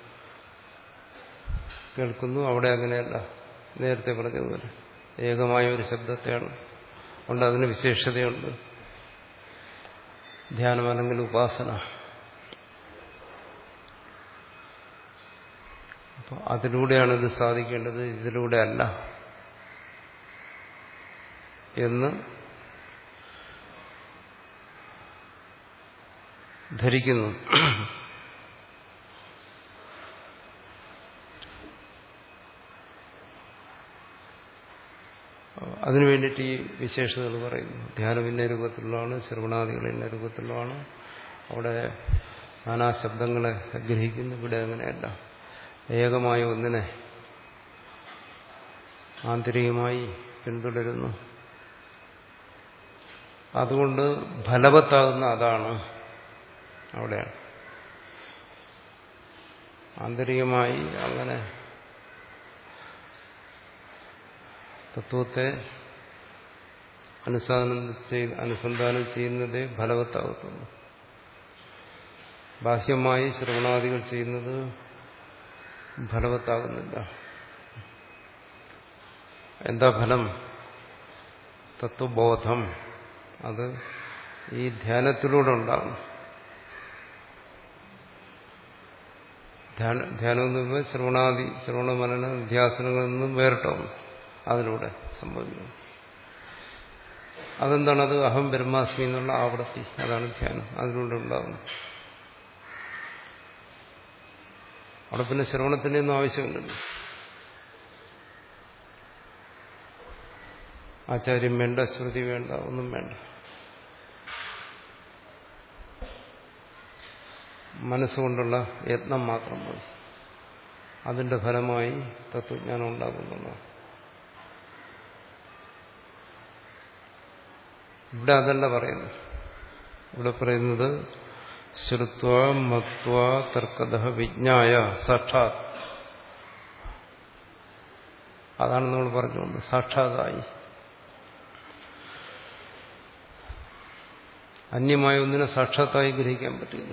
കേൾക്കുന്നു, അവിടെ അങ്ങനെയല്ല. നേരത്തെ പറഞ്ഞതുപോലെ ഏകമായ ഒരു ശബ്ദത്തെയാണ്, അതുകൊണ്ട് അതിന് വിശേഷതയുണ്ട്. ധ്യാനം അല്ലെങ്കിൽ ഉപാസന. അപ്പോൾ അതിലൂടെയാണ് ഇത് സാധിക്കേണ്ടത്, ഇതിലൂടെ അല്ല എന്ന് ധരിക്കുന്നു. അതിനു വേണ്ടിയിട്ട് ഈ വിശേഷതകൾ പറയുന്നു. ധ്യാനം ഇന്ന രൂപത്തിലുള്ളതാണ്, ശ്രവണാദികൾ ഇന്ന രൂപത്തിലുള്ളതാണ്, അവിടെ നാനാശബ്ദങ്ങളെ ഗ്രഹിക്കുന്നു. ഇവിടെ അങ്ങനെയല്ല, ഏകമായ ഒന്നിനെ ആന്തരികമായി പിന്തുടരുന്നു. അതുകൊണ്ട് ഫലവത്താകുന്ന അതാണ് അവിടെയാണ്. ആന്തരികമായി അങ്ങനെ തത്വത്തെ അനുസന്ധാനം ചെയ്ത് അനുസന്ധാനം ചെയ്യുന്നതേ ഫലവത്താകത്തുള്ളൂ. ബാഹ്യമായി ശ്രവണാദികൾ ചെയ്യുന്നത് ഫലവത്താകുന്നില്ല. എന്താ ഫലം? തത്വബോധം. അത് ഈ ധ്യാനത്തിലൂടെ ഉണ്ടാകും. ധ്യാന ധ്യാനം എന്ന് പറയുമ്പോൾ ശ്രവണാദി ശ്രവണ മനന നിധ്യാസനങ്ങളിൽ നിന്നും വേറിട്ടാവും. അതിലൂടെ സംഭവിക്കുന്നു. അതെന്താണ്? അത് അഹം ബ്രഹ്മാസ്മി എന്നുള്ള ആവൃത്തി, അതാണ് ധ്യാനം. അതിലൂടെ ഉണ്ടാകുന്നു. അവിടെ പിന്നെ ശ്രവണത്തിൻ്റെ ഒന്നും ആവശ്യമില്ലല്ലോ. ആചാര്യം വേണ്ട, ശ്രുതി വേണ്ട, ഒന്നും വേണ്ട. മനസ്സുകൊണ്ടുള്ള യത്നം മാത്രം മതി. അതിന്റെ ഫലമായി തത്വജ്ഞാനം ഉണ്ടാകുന്നു. ഇവിടെ അതല്ല പറയുന്നത്. ഇവിടെ പറയുന്നത് ശ്രുത്വ മത്വ തർക്കത വിജ്ഞായ സാക്ഷാത്. അതാണ് നമ്മൾ പറഞ്ഞുകൊണ്ട് സാക്ഷാതായി. അന്യമായ ഒന്നിനെ സാക്ഷാത്തായി ഗ്രഹിക്കാൻ പറ്റില്ല.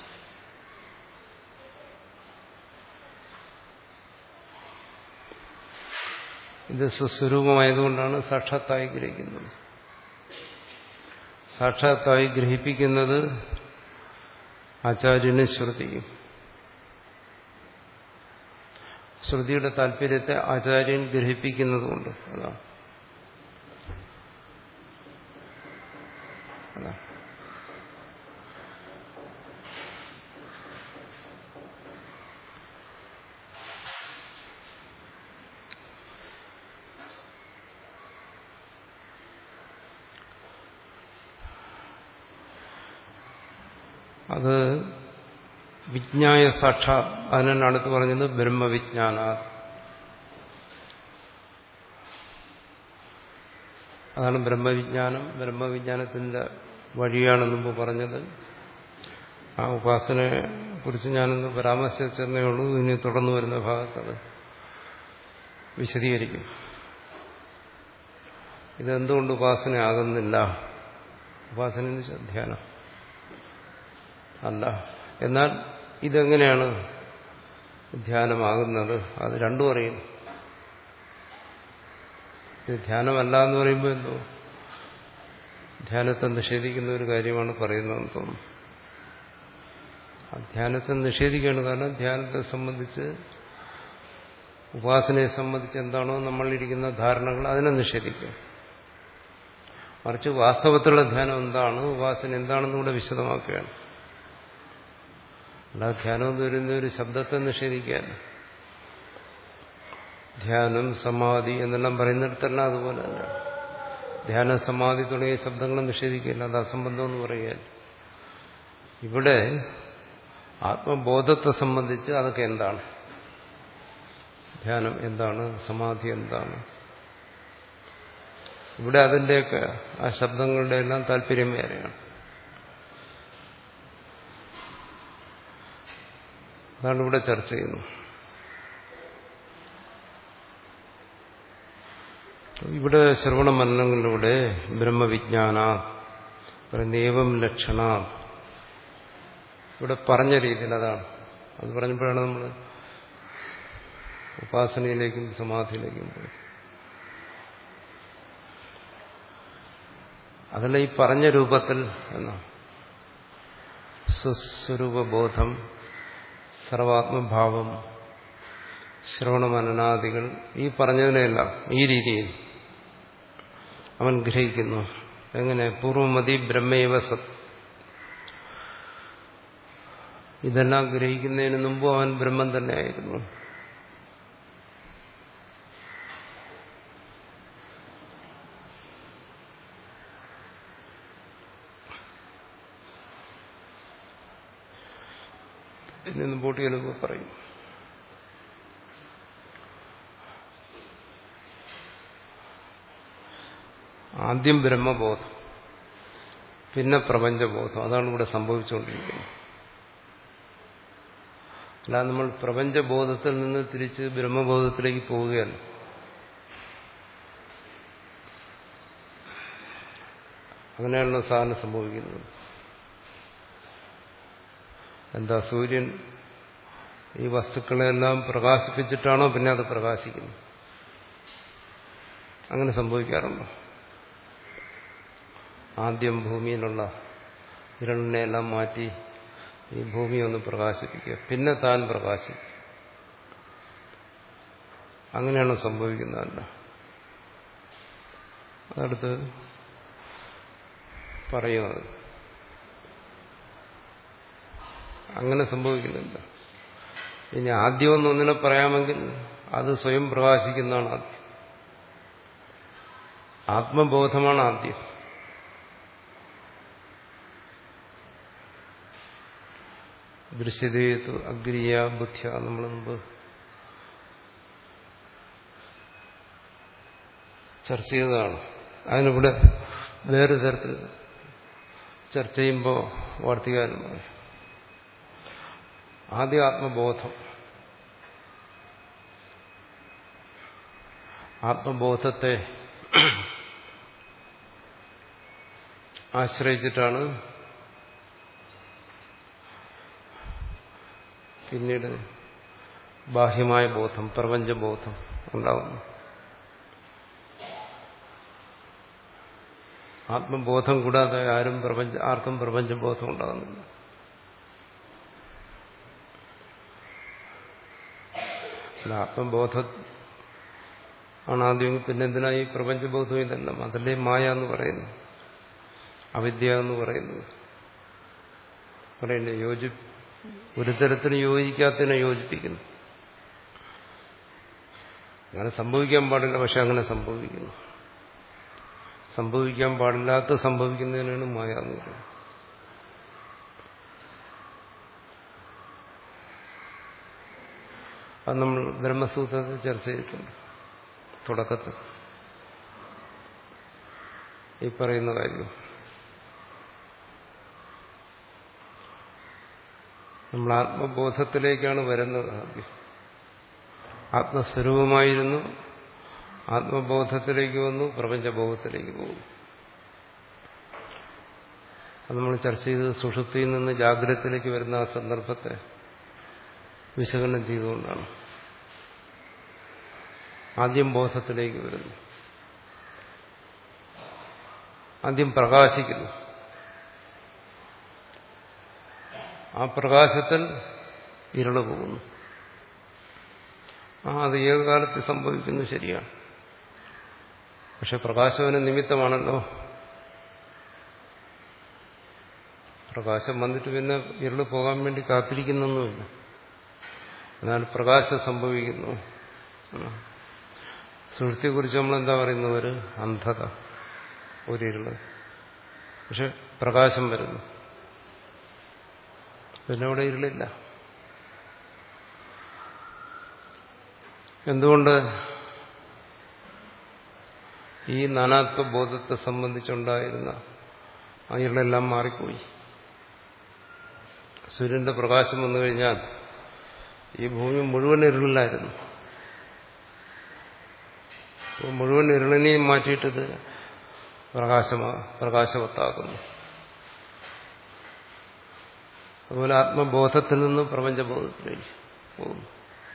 ഇത് സ്വസ്വരൂപമായതുകൊണ്ടാണ് സാക്ഷാത്തായി ഗ്രഹിക്കുന്നത്. സാക്ഷാത്തായി ഗ്രഹിപ്പിക്കുന്നത് ആചാര്യനും ശ്രുതിയും. ശ്രുതിയുടെ താല്പര്യത്തെ ആചാര്യൻ ഗ്രഹിപ്പിക്കുന്നതുകൊണ്ട് അതാണ് അതാണ് അത് വിജ്ഞായ സാക്ഷാത്. അതിനാണ് അടുത്ത് പറഞ്ഞത് ബ്രഹ്മവിജ്ഞാന. അതാണ് ബ്രഹ്മവിജ്ഞാനം. ബ്രഹ്മവിജ്ഞാനത്തിന്റെ വഴിയാണ് മുമ്പ് പറഞ്ഞത്. ആ ഉപാസനയെ കുറിച്ച് ഞാനൊന്ന് പരാമർശിച്ചെന്നേ ഉള്ളൂ. ഇനി തുടർന്നു വരുന്ന ഭാഗത്തത് വിശദീകരിക്കും. ഇതെന്തുകൊണ്ട് ഉപാസനയാകുന്നില്ല? ഉപാസന ധ്യാനം അല്ല. എന്നാൽ ഇതെങ്ങനെയാണ് ധ്യാനമാകുന്നത്? അത് രണ്ടും അറിയും. ഇത് ധ്യാനമല്ല എന്ന് പറയുമ്പോൾ എന്തോ ധ്യാനത്തെ നിഷേധിക്കുന്ന ഒരു കാര്യമാണ് പറയുന്നതെന്ന് തോന്നുന്നു. ധ്യാനത്തെ നിഷേധിക്കുകയാണ്. കാരണം ധ്യാനത്തെ സംബന്ധിച്ച്, ഉപാസനയെ സംബന്ധിച്ച് എന്താണോ നമ്മളിരിക്കുന്ന ധാരണകൾ, അതിനെ നിഷേധിക്കുക. മറിച്ച് വാസ്തവത്തിലുള്ള ധ്യാനം എന്താണ്, ഉപാസന എന്താണെന്ന് ഇവിടെ വിശദമാക്കുകയാണ്. അല്ലാതെ ധ്യാനം എന്ന് പറയുന്ന ഒരു ശബ്ദത്തെ നിഷേധിക്കുകയല്ല. ധ്യാനം സമാധി എന്നെല്ലാം പറയുന്നിടത്തെല്ലാം അതുപോലെ അല്ല. ധ്യാനം സമാധി തുടങ്ങിയ ശബ്ദങ്ങളെ നിഷേധിക്കുകയല്ല, അത് അസംബന്ധം എന്ന് പറയുകയല്ല. ഇവിടെ ആത്മബോധത്തെ സംബന്ധിച്ച് അതൊക്കെ എന്താണ്, ധ്യാനം എന്താണ്, സമാധി എന്താണ്, ഇവിടെ അതിൻ്റെയൊക്കെ ആ ശബ്ദങ്ങളുടെ എല്ലാം താല്പര്യം വേറെയാണ്. അതാണ് ഇവിടെ ചർച്ച ചെയ്യുന്നത്. ഇവിടെ ശ്രവണ മനനങ്ങളിലൂടെ ബ്രഹ്മവിജ്ഞാന ഏവം ലക്ഷണ, ഇവിടെ പറഞ്ഞ രീതിയിൽ അതാണ്. അത് പറഞ്ഞപ്പോഴാണ് നമ്മൾ ഉപാസനയിലേക്കും സമാധിയിലേക്കും പോയി. അതല്ല ഈ പറഞ്ഞ രൂപത്തിൽ എന്നാണ്. സ്വസ്വരൂപബോധം, സർവാത്മഭാവം, ശ്രവണമനനാദികൾ, ഈ പറഞ്ഞതിനെല്ലാം ഈ രീതിയിൽ അവൻ ഗ്രഹിക്കുന്നു. എങ്ങനെ? പൂർവമതി ബ്രഹ്മൈവ സത്. ഇതെല്ലാം ഗ്രഹിക്കുന്നതിന് മുമ്പ് അവൻ ബ്രഹ്മം തന്നെയായിരുന്നു. ഇനി മുമ്പോട്ട് ചെല്ലുമ്പോൾ പറയും. ആദ്യം ബ്രഹ്മബോധം, പിന്നെ പ്രപഞ്ചബോധം. അതാണ് ഇവിടെ സംഭവിച്ചുകൊണ്ടിരിക്കുന്നത്. അല്ലാതെ നമ്മൾ പ്രപഞ്ചബോധത്തിൽ നിന്ന് തിരിച്ച് ബ്രഹ്മബോധത്തിലേക്ക് പോവുകയല്ല. അങ്ങനെയാണല്ലോ സാധാരണ സംഭവിക്കുന്നത്. എന്താ, സൂര്യൻ ഈ വസ്തുക്കളെല്ലാം പ്രകാശിപ്പിച്ചിട്ടാണോ പിന്നെ അത് പ്രകാശിക്കുന്നത്? അങ്ങനെ സംഭവിക്കാറുണ്ടോ? ആദ്യം ഭൂമിയിലുള്ള ഇരളിനെല്ലാം മാറ്റി ഈ ഭൂമി ഒന്ന് പ്രകാശിപ്പിക്കുക, പിന്നെ താൻ പ്രകാശിക്കും. അങ്ങനെയാണ് സംഭവിക്കുന്നതല്ല. അതടുത്ത് പറയുന്നത് അങ്ങനെ സംഭവിക്കുന്നില്ല. ഇനി ആദ്യമൊന്നും ഒന്നിനെ പറയാമെങ്കിൽ അത് സ്വയം പ്രകാശിക്കുന്നതാണ് ആദ്യം. ആത്മബോധമാണ് ആദ്യം. ദൃശ്യതേതു അഗ്രിയ ബുദ്ധ്യ നമ്മൾ മുമ്പ് ചർച്ച ചെയ്തതാണ്. അതിനിവിടെ വേറെ തരത്തിൽ ചർച്ച ചെയ്യുമ്പോൾ വാർത്തികാരൻ ആദ്യ ആത്മബോധം, ആത്മബോധത്തെ ആശ്രയിച്ചിട്ടാണ് പിന്നീട് ബാഹ്യമായ ബോധം, പ്രപഞ്ചബോധം ഉണ്ടാകുന്നു. ആത്മബോധം കൂടാതെ ആരും പ്രപഞ്ച ആർക്കും പ്രപഞ്ചബോധം ഉണ്ടാകുന്നില്ല. അല്ല, ആത്മബോധം ആണ് ആദ്യം. പിന്നെ എന്തിനാ ഈ പ്രപഞ്ചബോധം? ഇതെല്ലാം അതല്ലേ മായ എന്ന് പറയുന്നു, അവിദ്യ എന്ന് പറയുന്നത്. പറയില്ലേ, യോജി ഒരു തരത്തിന് യോജിക്കാത്തതിനെ യോജിപ്പിക്കുന്നു. അങ്ങനെ സംഭവിക്കാൻ പാടില്ല, പക്ഷെ അങ്ങനെ സംഭവിക്കുന്നു. സംഭവിക്കാൻ പാടില്ലാത്ത സംഭവിക്കുന്നതിനാണ് മായ എന്ന് പറയുന്നത്. അത് നമ്മൾ ബ്രഹ്മസൂത്രത്തിൽ ചർച്ച ചെയ്തിട്ടുണ്ട് തുടക്കത്തിൽ ഈ പറയുന്ന കാര്യം. നമ്മൾ ആത്മബോധത്തിലേക്കാണ് വരുന്നത്. ആദ്യം ആത്മസ്വരൂപമായിരുന്നു, ആത്മബോധത്തിലേക്ക് വന്നു, പ്രപഞ്ചബോധത്തിലേക്ക് പോകുന്നു. അത് നമ്മൾ ചർച്ച ചെയ്തത് സുഷുപ്തിയിൽ നിന്ന് ജാഗ്രതത്തിലേക്ക് വരുന്ന ആ സന്ദർഭത്തെ വിശകലനം ചെയ്തുകൊണ്ടാണ്. ആദ്യം ബോധത്തിലേക്ക് വരുന്നു, ആദ്യം പ്രകാശിക്കുന്നു. ആ പ്രകാശത്തിൽ ഇരുള് പോകുന്നു. ആ അത് ഏത് കാലത്ത് സംഭവിക്കുന്നു, ശരിയാണ്. പക്ഷെ പ്രകാശവന് നിമിത്തമാണല്ലോ. പ്രകാശം വന്നിട്ട് പിന്നെ ഇരുള് പോകാൻ വേണ്ടി കാത്തിരിക്കുന്നൊന്നുമില്ല. എന്നാൽ പ്രകാശം സംഭവിക്കുന്നു. സുഷുപ്തിയെക്കുറിച്ച് നമ്മളെന്താ പറയുന്നത്? ഒരു അന്ധത, ഒരിരുള്. പക്ഷെ പ്രകാശം വരുന്നു, പിന്നെ അവിടെ ഇരുളില്ല. എന്തുകൊണ്ട്? ഈ നാനാത്വബോധത്തെ സംബന്ധിച്ചുണ്ടായിരുന്ന ആ ഇരുളെല്ലാം മാറിപ്പോയി. സൂര്യന്റെ പ്രകാശം വന്നു കഴിഞ്ഞാൽ ഈ ഭൂമി മുഴുവൻ ഇരുളിലായിരുന്നു. മുഴുവൻ ഇരുളിനെയും മാറ്റിയിട്ടത് പ്രകാശമാ പ്രകാശവത്താക്കുന്നു. അതുപോലെ ആത്മബോധത്തിൽ നിന്ന് പ്രപഞ്ചബോധത്തിലേക്ക് പോകുന്നു.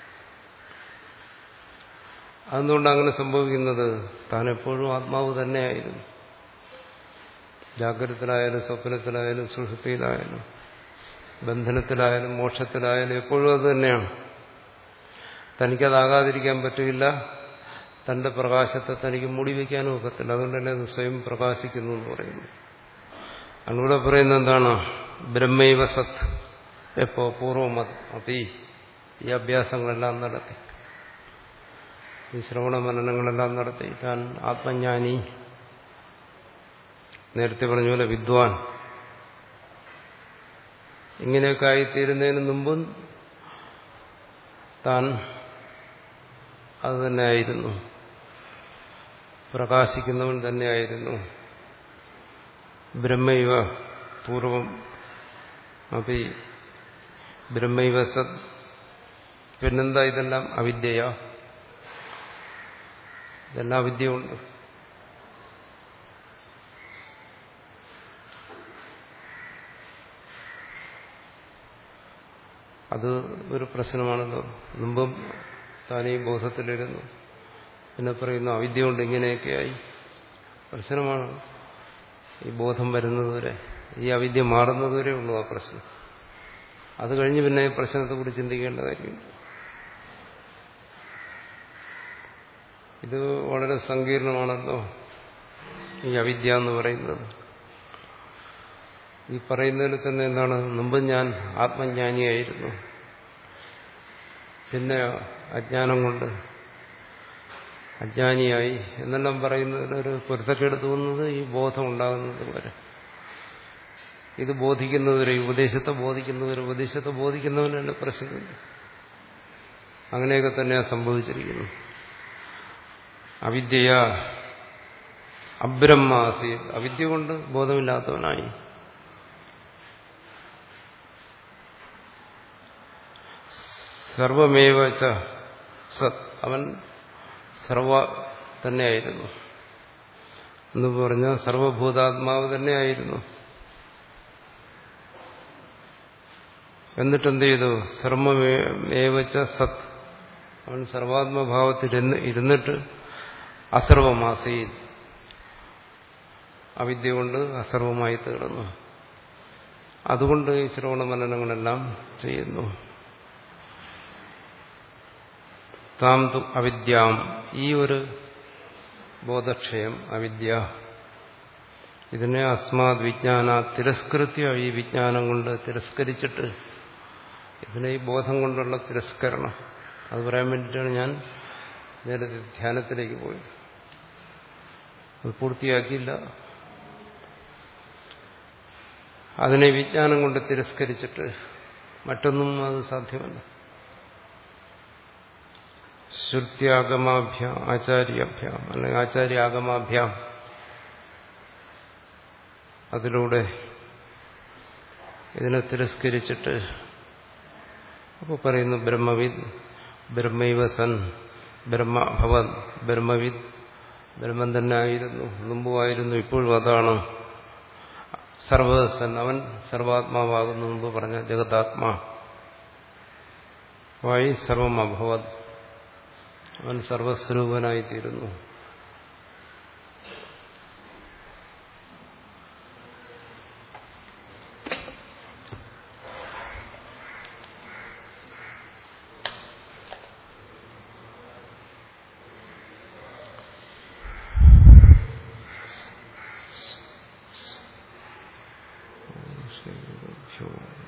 അതുകൊണ്ട് അങ്ങനെ സംഭവിക്കുന്നത് താൻ എപ്പോഴും ആത്മാവ് തന്നെയായിരുന്നു. ജാഗ്രതത്തിലായാലും സ്വപ്നത്തിലായാലും സുഷുപ്തിയിലായാലും ബന്ധനത്തിലായാലും മോക്ഷത്തിലായാലും എപ്പോഴും അത് തന്നെയാണ്. തനിക്കതാകാതിരിക്കാൻ പറ്റില്ല. തന്റെ പ്രകാശത്തെ തനിക്ക് മൂടി വയ്ക്കാനും ഒക്കത്തില്ല. അതുകൊണ്ട് തന്നെ അത് സ്വയം പ്രകാശിക്കുന്നു എന്ന് പറയുന്നു. അതിലൂടെ പറയുന്നത് എന്താണ്? ബ്രഹ്മൈവ സത്ത്. എപ്പോ? പൂർവം അതി ഈ അഭ്യാസങ്ങളെല്ലാം നടത്തി, ഈ ശ്രവണ മനനങ്ങളെല്ലാം നടത്തി താൻ ആത്മജ്ഞാനി, നേരത്തെ പറഞ്ഞ പോലെ വിദ്വാൻ, ഇങ്ങനെയൊക്കെ ആയിത്തീരുന്നതിന് മുമ്പും താൻ അത് തന്നെയായിരുന്നു, പ്രകാശിക്കുന്നവൻ തന്നെയായിരുന്നു. ബ്രഹ്മൈവ പൂർവം അപ്പി ബ്രഹ്മൈവ സത്. പിന്നെന്താ ഇതെല്ലാം? അവിദ്യയാ. ഇതെല്ലാം അവിദ്യയുണ്ട്. അത് ഒരു പ്രശ്നമാണല്ലോ. മുമ്പും താനീ ബോധത്തിലിരുന്നു, പിന്നെ പറയുന്നു അവിദ്യ കൊണ്ട് ഇങ്ങനെയൊക്കെയായി. പ്രശ്നമാണ്. ഈ ബോധം വരുന്നതുവരെ, ഈ അവിദ്യ മാറുന്നതുവരെ ഉള്ളൂ ആ പ്രശ്നം. അത് കഴിഞ്ഞ് പിന്നെ ഈ പ്രശ്നത്തെക്കുറിച്ച് ചിന്തിക്കേണ്ട കാര്യമില്ല. ഇത് വളരെ സങ്കീർണമാണല്ലോ ഈ അവിദ്യ എന്ന് പറയുന്നത്. ഈ പറയുന്നതിൽ തന്നെ എന്താണ്? മുമ്പ് ഞാൻ ആത്മജ്ഞാനിയായിരുന്നു, പിന്നെ അജ്ഞാനം കൊണ്ട് അജ്ഞാനിയായി എന്നെല്ലാം പറയുന്നതിനൊരു പൊരുത്തക്കേട് തോന്നുന്നത് ഈ ബോധം ഉണ്ടാകുന്നത് വരെ. ഇത് ബോധിക്കുന്നവരെ, ഉപദേശത്തെ ബോധിക്കുന്നവരെ, ഉപദേശത്തെ ബോധിക്കുന്നവനല്ല പ്രശ്നമില്ല. അങ്ങനെയൊക്കെ തന്നെയാണ് സംഭവിച്ചിരിക്കുന്നു. അവിദ്യ അബ്രഹ്മാസി, അവിദ്യ കൊണ്ട് ബോധമില്ലാത്തവനായി. സർവമേവ ച സത്, അവൻ സർവ തന്നെയായിരുന്നു എന്ന് പറഞ്ഞാൽ സർവഭൂതാത്മാവ് തന്നെയായിരുന്നു. എന്നിട്ടെന്ത് ചെയ്തു? സർവമേവ ച സത്, അവൻ സർവാത്മഭാവത്തിൽ ഇരുന്നിട്ട് അസർവമാസി, അവിദ്യ കൊണ്ട് അസർവമായി തീർന്നു. അതുകൊണ്ട് ഈ ശ്രവണ മനനങ്ങളെല്ലാം ചെയ്യുന്നു. താം തു അവിദ്യാം, ഈ ഒരു ബോധക്ഷയം അവിദ്യ, ഇതിനെ അസ്മാത് വിജ്ഞാന തിരസ്കൃത്യ, ഈ വിജ്ഞാനം കൊണ്ട് തിരസ്കരിച്ചിട്ട്, ഇതിനെ ഈ ബോധം കൊണ്ടുള്ള തിരസ്കരണം, അത് പറയാൻ വേണ്ടിയിട്ടാണ് ഞാൻ നേരത്തെ ധ്യാനത്തിലേക്ക് പോയത്. അത് പൂർത്തിയാക്കിയില്ല. അതിനെ വിജ്ഞാനം കൊണ്ട് തിരസ്കരിച്ചിട്ട് മറ്റൊന്നും അത് സാധ്യമല്ല. ശ്രുത്യാഗമാഭ്യാം ആചാര്യാഭ്യാം അല്ലെങ്കിൽ ആചാര്യാഗമാഭ്യാം, അതിലൂടെ ഇതിനെ തിരസ്കരിച്ചിട്ട് അപ്പോൾ പറയുന്നു ബ്രഹ്മവിദ് ബ്രഹ്മൈവ സൻ ബ്രഹ്മഭവൻ, ബ്രഹ്മവിദ് ബ്രഹ്മൻ തന്നെ ആയിരുന്നു, മുമ്പുമായിരുന്നു, ഇപ്പോഴും അതാണ്. സർവസൻ, അവൻ സർവാത്മാവാകുന്നു, മുമ്പ് പറഞ്ഞ ജഗതാത്മാ. വായി സർവം അഭവത്, അവൻ സർവസ്വരൂപനായിത്തീരുന്നു. ശരി.